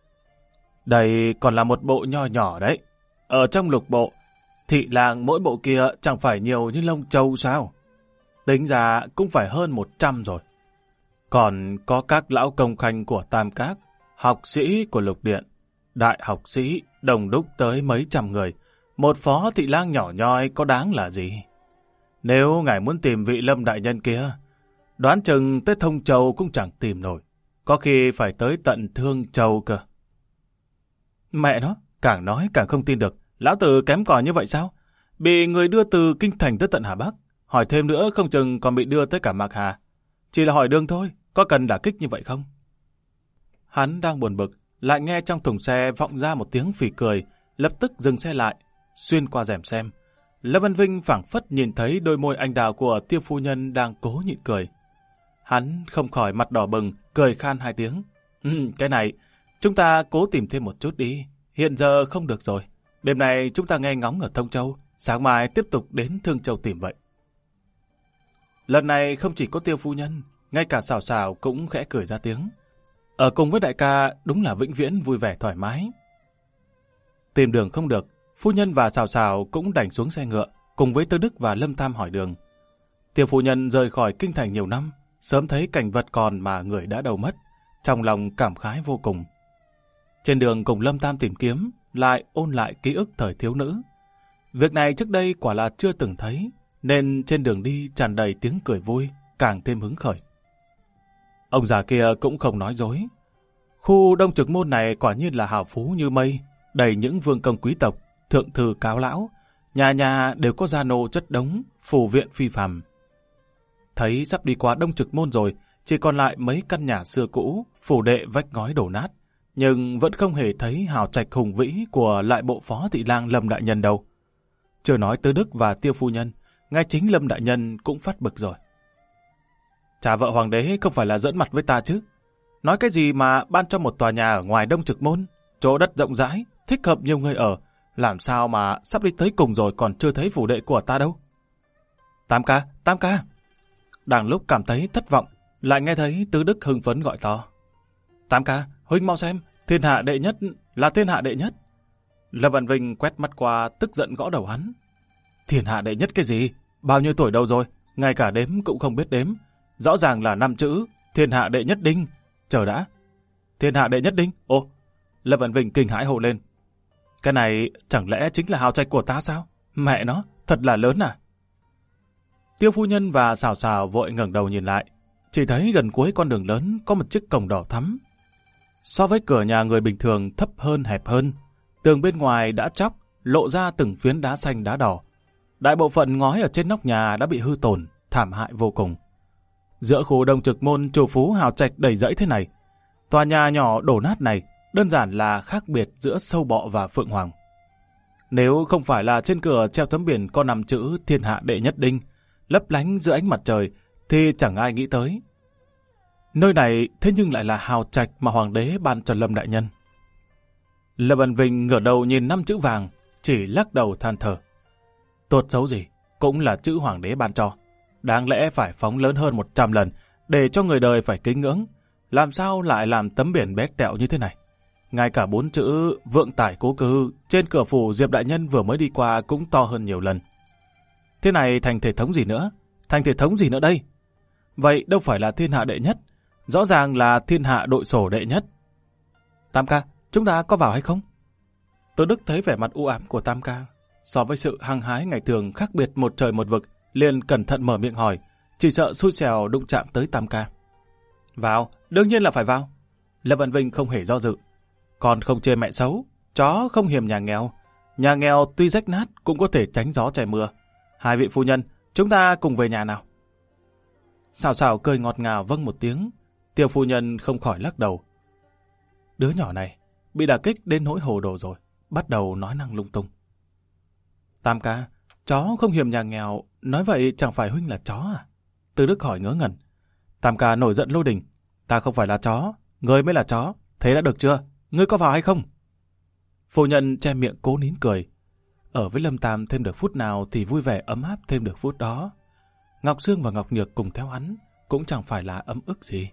Đây còn là một bộ nho nhỏ đấy. Ở trong lục bộ, thị lang mỗi bộ kia chẳng phải nhiều như lông trâu sao? Tính ra cũng phải hơn 100 rồi. Còn có các lão công khanh của Tam Các, học sĩ của Lục Điện, đại học sĩ đồng đúc tới mấy trăm người. Một phó thị lang nhỏ nhoi có đáng là gì? Nếu ngài muốn tìm vị Lâm đại nhân kia, đoán chừng tới Thông Châu cũng chẳng tìm nổi. Có khi phải tới tận Thương Châu cơ. Mẹ nó, càng nói càng không tin được. Lão tử kém cỏi như vậy sao? Bị người đưa từ Kinh Thành tới tận Hà Bắc. Hỏi thêm nữa không chừng còn bị đưa tới cả Mạc Hà. Chỉ là hỏi đường thôi, có cần đả kích như vậy không? Hắn đang buồn bực, lại nghe trong thùng xe vọng ra một tiếng phì cười, lập tức dừng xe lại, xuyên qua rèm xem. Lâm Văn Vinh phảng phất nhìn thấy đôi môi anh đào của Tiêu phu nhân đang cố nhịn cười. Hắn không khỏi mặt đỏ bừng, cười khan hai tiếng. Cái này, chúng ta cố tìm thêm một chút đi, hiện giờ không được rồi. Đêm nay chúng ta nghe ngóng ở Thông Châu, sáng mai tiếp tục đến Thương Châu tìm vậy. Lần này không chỉ có Tiêu phu nhân, ngay cả Sảo Sảo cũng khẽ cười ra tiếng. Ở cùng với đại ca đúng là vĩnh viễn vui vẻ thoải mái. Tìm đường không được, phu nhân và Sảo Sảo cũng đành xuống xe ngựa, cùng với Tư Đức và Lâm Tam hỏi đường. Tiêu phu nhân rời khỏi kinh thành nhiều năm, sớm thấy cảnh vật còn mà người đã đầu mất, trong lòng cảm khái vô cùng. Trên đường cùng Lâm Tam tìm kiếm, lại ôn lại ký ức thời thiếu nữ. Việc này trước đây quả là chưa từng thấy, nên trên đường đi tràn đầy tiếng cười vui, càng thêm hứng khởi. Ông già kia cũng không nói dối. Khu Đông Trực Môn này quả nhiên là hào phú như mây, đầy những vương công quý tộc, thượng thư cáo lão, Nhà nhà đều có gia nô chất đống, phủ viện phi phàm. Thấy sắp đi qua Đông Trực Môn rồi, chỉ còn lại mấy căn nhà xưa cũ, phủ đệ vách ngói đổ nát, nhưng vẫn không hề thấy hào trạch hùng vĩ của lại bộ phó thị lang Lâm đại nhân đâu. Chưa nói Tư Đức và Tiêu phu nhân, ngay chính Lâm đại nhân cũng phát bực rồi. Cha vợ hoàng đế không phải là giỡn mặt với ta chứ? Nói cái gì mà ban cho một tòa nhà ở ngoài Đông Trực Môn, chỗ đất rộng rãi, thích hợp nhiều người ở, làm sao mà sắp đi tới cùng rồi còn chưa thấy phủ đệ của ta đâu? Tam ca! Đang lúc cảm thấy thất vọng, lại nghe thấy Tư Đức hưng phấn gọi to. Tam ca, huynh mau xem, thiên hạ đệ nhất là thiên hạ đệ nhất. Lâm Văn Vinh quét mắt qua tức giận gõ đầu hắn. Thiên hạ đệ nhất cái gì? Bao nhiêu tuổi đâu rồi? Ngay cả đếm cũng không biết đếm. Rõ ràng là 5 chữ, thiên hạ đệ nhất đinh. Chờ đã. Thiên hạ đệ nhất đinh? Ồ, Lâm Văn Vinh kinh hãi hô lên. Cái này chẳng lẽ chính là hào trạch của ta sao? Mẹ nó, thật là lớn à? Tiêu phu nhân và Sào Sào vội ngẩng đầu nhìn lại. Chỉ thấy gần cuối con đường lớn có một chiếc cổng đỏ thắm. So với cửa nhà người bình thường thấp hơn hẹp hơn, tường bên ngoài đã chóc, lộ ra từng phiến đá xanh đá đỏ. Đại bộ phận ngói ở trên nóc nhà đã bị hư tổn, thảm hại vô cùng. Giữa khu Đông Trực Môn trù phú hào trạch đầy rẫy thế này, tòa nhà nhỏ đổ nát này đơn giản là khác biệt giữa sâu bọ và phượng hoàng. Nếu không phải là trên cửa treo tấm biển có 5 chữ thiên hạ đệ nhất đinh, lấp lánh giữa ánh mặt trời, thì chẳng ai nghĩ tới. Nơi này thế nhưng lại là hào trạch mà hoàng đế ban cho Lâm đại nhân. Lâm Văn Vinh ngửa đầu nhìn 5 chữ vàng, chỉ lắc đầu than thở. Tốt xấu gì, cũng là chữ hoàng đế ban cho. Đáng lẽ phải phóng lớn hơn 100 lần, để cho người đời phải kính ngưỡng. Làm sao lại làm tấm biển bé tẹo như thế này? Ngay cả 4 chữ vượng tải cố cư trên cửa phủ Diệp đại nhân vừa mới đi qua cũng to hơn nhiều lần. Thế này thành thể thống gì nữa? Thành thể thống gì nữa đây? Vậy đâu phải là thiên hạ đệ nhất, rõ ràng là thiên hạ đội sổ đệ nhất. Tam ca, chúng ta có vào hay không? Tô Đức thấy vẻ mặt u ám của Tam ca, so với sự hăng hái ngày thường khác biệt một trời một vực, liền cẩn thận mở miệng hỏi, chỉ sợ xui xẻo đụng chạm tới Tam ca. Vào, đương nhiên là phải vào. Lâm Văn Vinh không hề do dự. Còn không chê mẹ xấu, chó không hiềm nhà nghèo. Nhà nghèo tuy rách nát cũng có thể tránh gió trời mưa. Hai vị phu nhân, chúng ta cùng về nhà nào. Sào Sào cười ngọt ngào vâng một tiếng. Tiêu phu nhân không khỏi lắc đầu. Đứa nhỏ này bị đả kích đến nỗi hồ đồ rồi, bắt đầu nói năng lung tung. Tam ca, chó không hiềm nhà nghèo, nói vậy chẳng phải huynh là chó à? Tư Đức hỏi ngớ ngẩn. Tam ca nổi giận lôi đình. Ta không phải là chó, ngươi mới là chó, thế đã được chưa? Ngươi có vào hay không? Phu nhân che miệng cố nín cười. Ở với Lâm Tam thêm được phút nào thì vui vẻ ấm áp thêm được phút đó. Ngọc Sương và Ngọc Nhược cùng theo hắn cũng chẳng phải là ấm ức gì.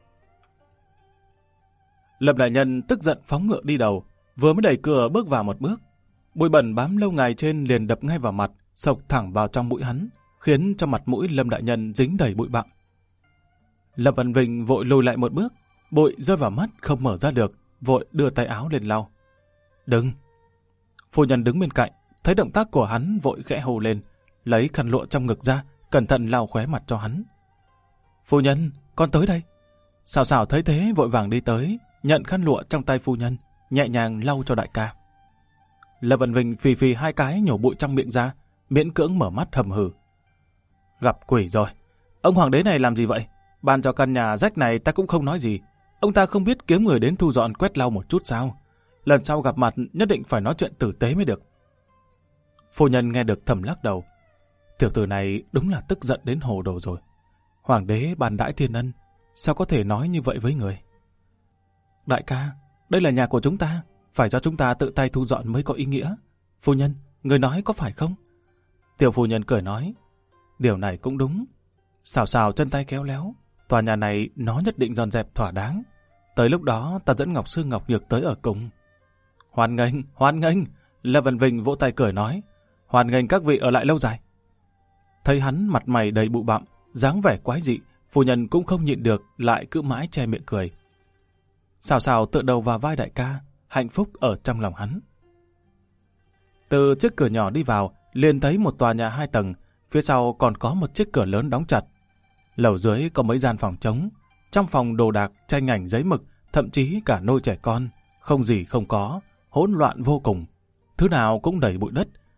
Lâm đại nhân tức giận phóng ngựa đi đầu, vừa mới đẩy cửa bước vào một bước. Bụi bẩn bám lâu ngày trên liền đập ngay vào mặt, xộc thẳng vào trong mũi hắn, khiến cho mặt mũi Lâm đại nhân dính đầy bụi bặm. Lâm Văn Vinh vội lùi lại một bước, bụi rơi vào mắt không mở ra được, vội đưa tay áo lên lau. Đừng! Phu nhân đứng bên cạnh, thấy động tác của hắn vội khẽ hô lên, lấy khăn lụa trong ngực ra, cẩn thận lau khóe mặt cho hắn. Phu nhân, con tới đây. Sào Sào thấy thế vội vàng đi tới, nhận khăn lụa trong tay phu nhân, nhẹ nhàng lau cho đại ca. Lâm Văn Vinh phì phì 2 cái nhổ bụi trong miệng ra, miễn cưỡng mở mắt hầm hừ. Gặp quỷ rồi. Ông hoàng đế này làm gì vậy? Ban cho căn nhà rách này ta cũng không nói gì. Ông ta không biết kiếm người đến thu dọn quét lau một chút sao? Lần sau gặp mặt nhất định phải nói chuyện tử tế mới được. Phu nhân nghe được thầm lắc đầu. Tiểu tử này đúng là tức giận đến hồ đồ rồi. Hoàng đế ban đãi thiên ân, sao có thể nói như vậy với người? Đại ca, đây là nhà của chúng ta, phải do chúng ta tự tay thu dọn mới có ý nghĩa. Phu nhân, người nói có phải không? Tiểu phu nhân cười nói, điều này cũng đúng. Sào Sào chân tay khéo léo, tòa nhà này nó nhất định dọn dẹp thỏa đáng. Tới lúc đó ta dẫn Ngọc Sương Ngọc Nhược tới ở cùng. Hoan nghênh, hoan nghênh. Lâm Văn Vinh vỗ tay cười nói, hoan nghênh các vị ở lại lâu dài. Thấy hắn mặt mày đầy bụi bặm, dáng vẻ quái dị, phu nhân cũng không nhịn được, lại cứ mãi che miệng cười. Sào Sào tựa đầu vào vai đại ca, hạnh phúc ở trong lòng hắn. Từ chiếc cửa nhỏ đi vào, liền thấy một tòa nhà 2 tầng, phía sau còn có một chiếc cửa lớn đóng chặt. Lầu dưới có mấy gian phòng trống, trong phòng đồ đạc, tranh ảnh giấy mực, thậm chí cả nôi trẻ con, không gì không có, hỗn loạn vô cùng. Thứ nào cũng đầy bụi đất,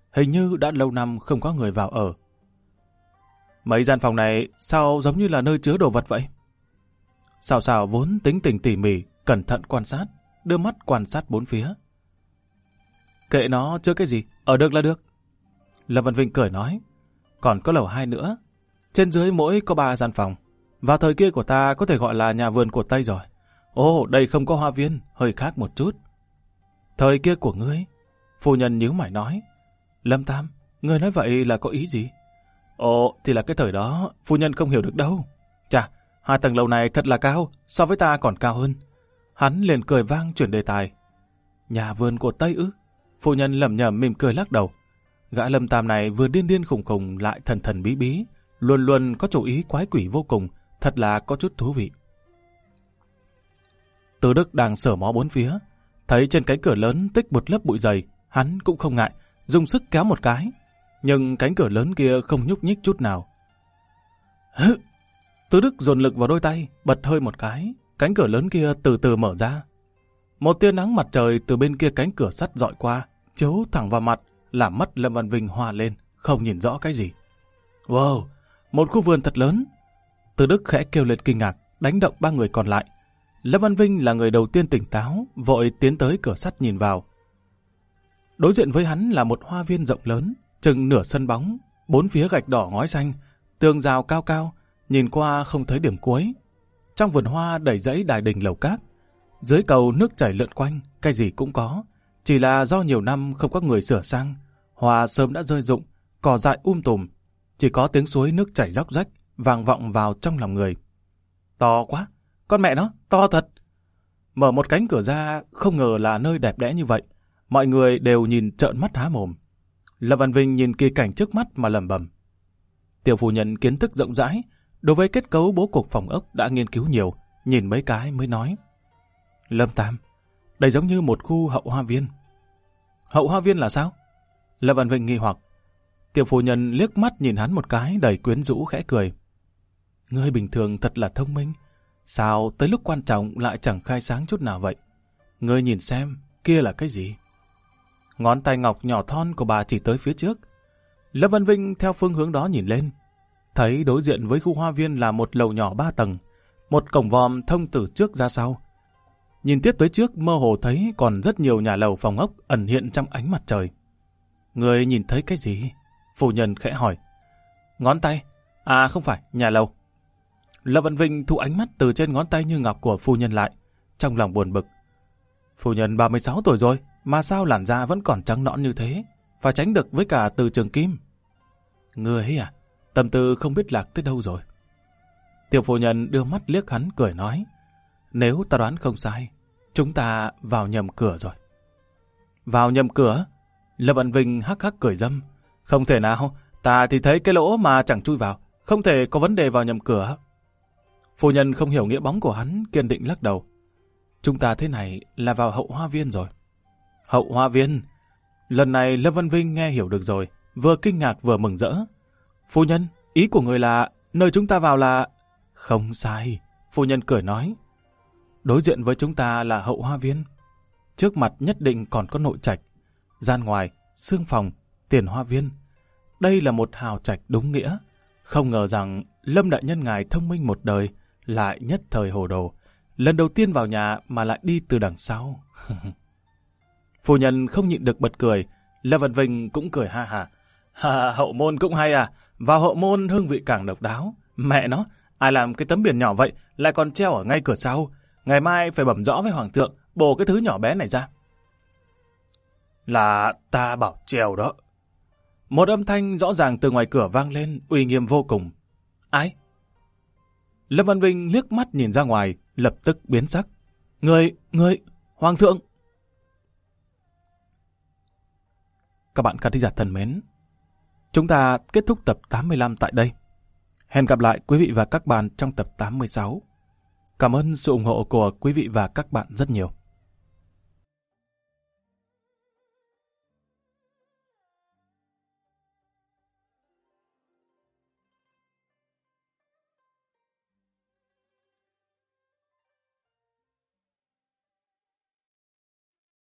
hình như đã lâu năm không có người vào ở. Mấy gian phòng này sao giống như là nơi chứa đồ vật vậy? Sào Sào vốn tính tình tỉ mỉ, cẩn thận quan sát, đưa mắt quan sát bốn phía. Kệ nó chứa cái gì, ở được là được. Lâm Văn Vinh cười nói, còn có lầu 2 nữa, trên dưới mỗi có 3 gian phòng. Vào thời kia của ta có thể gọi là nhà vườn của Tây rồi. Ồ, đây không có hoa viên, hơi khác một chút. Thời kia của ngươi? Phu nhân nhíu mày nói. Lâm Tam, ngươi nói vậy là có ý gì? Ồ, thì là cái thời đó, phu nhân không hiểu được đâu. Chà, 2 tầng lầu này thật là cao, so với ta còn cao hơn. Hắn liền cười vang chuyển đề tài. Nhà vườn của Tây ư? Phu nhân lẩm nhẩm mỉm cười lắc đầu. Gã Lâm Tam này vừa điên điên khùng khùng lại thần thần bí bí, luôn luôn có chủ ý quái quỷ vô cùng, thật là có chút thú vị. Từ Đức đang sờ mó bốn phía, thấy trên cánh cửa lớn tích một lớp bụi dày, hắn cũng không ngại, dùng sức kéo một cái, nhưng cánh cửa lớn kia không nhúc nhích chút nào. Từ Đức dồn lực vào đôi tay, bật hơi một cái, cánh cửa lớn kia từ từ mở ra. Một tia nắng mặt trời từ bên kia cánh cửa sắt dọi qua, chiếu thẳng vào mặt, làm mắt Lâm Văn Vinh hoa lên, không nhìn rõ cái gì. Wow, một khu vườn thật lớn. Từ Đức khẽ kêu lên kinh ngạc, đánh động 3 người còn lại. Lâm Văn Vinh là người đầu tiên tỉnh táo, vội tiến tới cửa sắt nhìn vào. Đối diện với hắn là một hoa viên rộng lớn, chừng nửa sân bóng, 4 phía gạch đỏ ngói xanh, tường rào cao cao, nhìn qua không thấy điểm cuối. Trong vườn hoa đầy dãy đài đình lầu cát, dưới cầu nước chảy lượn quanh, cái gì cũng có, chỉ là do nhiều năm không có người sửa sang, hoa sớm đã rơi rụng, cỏ dại tùm, chỉ có tiếng suối nước chảy róc rách vang vọng vào trong lòng người. To quá, con mẹ nó, to thật. Mở một cánh cửa ra, không ngờ là nơi đẹp đẽ như vậy. Mọi người đều nhìn trợn mắt há mồm. Lâm Văn Vinh nhìn kỳ cảnh trước mắt mà lẩm bẩm. Tiểu phu nhân kiến thức rộng rãi, đối với kết cấu bố cục phòng ốc đã nghiên cứu nhiều, nhìn mấy cái mới nói. Lâm Tam, đây giống như một khu hậu hoa viên. Hậu hoa viên là sao? Lâm Văn Vinh nghi hoặc. Tiểu phu nhân liếc mắt nhìn hắn một cái đầy quyến rũ khẽ cười. Ngươi bình thường thật là thông minh, sao tới lúc quan trọng lại chẳng khai sáng chút nào vậy? Ngươi nhìn xem, kia là cái gì? Ngón tay ngọc nhỏ thon của bà chỉ tới phía trước. Lâm Văn Vinh theo phương hướng đó nhìn lên, thấy đối diện với khu hoa viên là một lầu nhỏ 3 tầng, một cổng vòm thông từ trước ra sau. Nhìn tiếp tới trước mơ hồ thấy còn rất nhiều nhà lầu phòng ốc ẩn hiện trong ánh mặt trời. Người nhìn thấy cái gì? Phu nhân khẽ hỏi. Ngón tay? À không phải, nhà lầu. Lâm Văn Vinh thu ánh mắt từ trên ngón tay như ngọc của phu nhân lại, trong lòng buồn bực. Phu nhân 36 tuổi rồi, mà sao làn da vẫn còn trắng nõn như thế, phải tránh được với cả Từ Trường Kim. Ngươi ấy à, tâm tư không biết lạc tới đâu rồi. Tiểu phu nhân đưa mắt liếc hắn cười nói. Nếu ta đoán không sai, chúng ta vào nhầm cửa rồi. Vào nhầm cửa? Lâm Văn Vinh hắc hắc cười dâm. Không thể nào, ta thì thấy cái lỗ mà chẳng chui vào, không thể có vấn đề vào nhầm cửa. Phu nhân không hiểu nghĩa bóng của hắn, kiên định lắc đầu. Chúng ta thế này là vào hậu hoa viên rồi. Hậu hoa viên? Lần này Lâm Văn Vinh nghe hiểu được rồi, vừa kinh ngạc vừa mừng rỡ. Phu nhân, ý của người là nơi chúng ta vào là... Không sai, phu nhân cười nói. Đối diện với chúng ta là hậu hoa viên. Trước mặt nhất định còn có nội trạch, gian ngoài, xương phòng, tiền hoa viên. Đây là một hào trạch đúng nghĩa. Không ngờ rằng Lâm đại nhân ngài thông minh một đời, lại nhất thời hồ đồ. Lần đầu tiên vào nhà mà lại đi từ đằng sau. Phu nhân không nhịn được bật cười. Lâm Văn Vinh cũng cười ha ha. Hậu môn cũng hay à. Vào hậu môn hương vị càng độc đáo. Mẹ nó, ai làm cái tấm biển nhỏ vậy lại còn treo ở ngay cửa sau. Ngày mai phải bẩm rõ với hoàng thượng, bổ cái thứ nhỏ bé này ra. Là ta bảo treo đó. Một âm thanh rõ ràng từ ngoài cửa vang lên, uy nghiêm vô cùng. Ai? Lâm Văn Vinh liếc mắt nhìn ra ngoài, lập tức biến sắc. Người, hoàng thượng. Các bạn khán giả thân mến, chúng ta kết thúc tập 85 tại đây. Hẹn gặp lại quý vị và các bạn trong tập 86. Cảm ơn sự ủng hộ của quý vị và các bạn rất nhiều.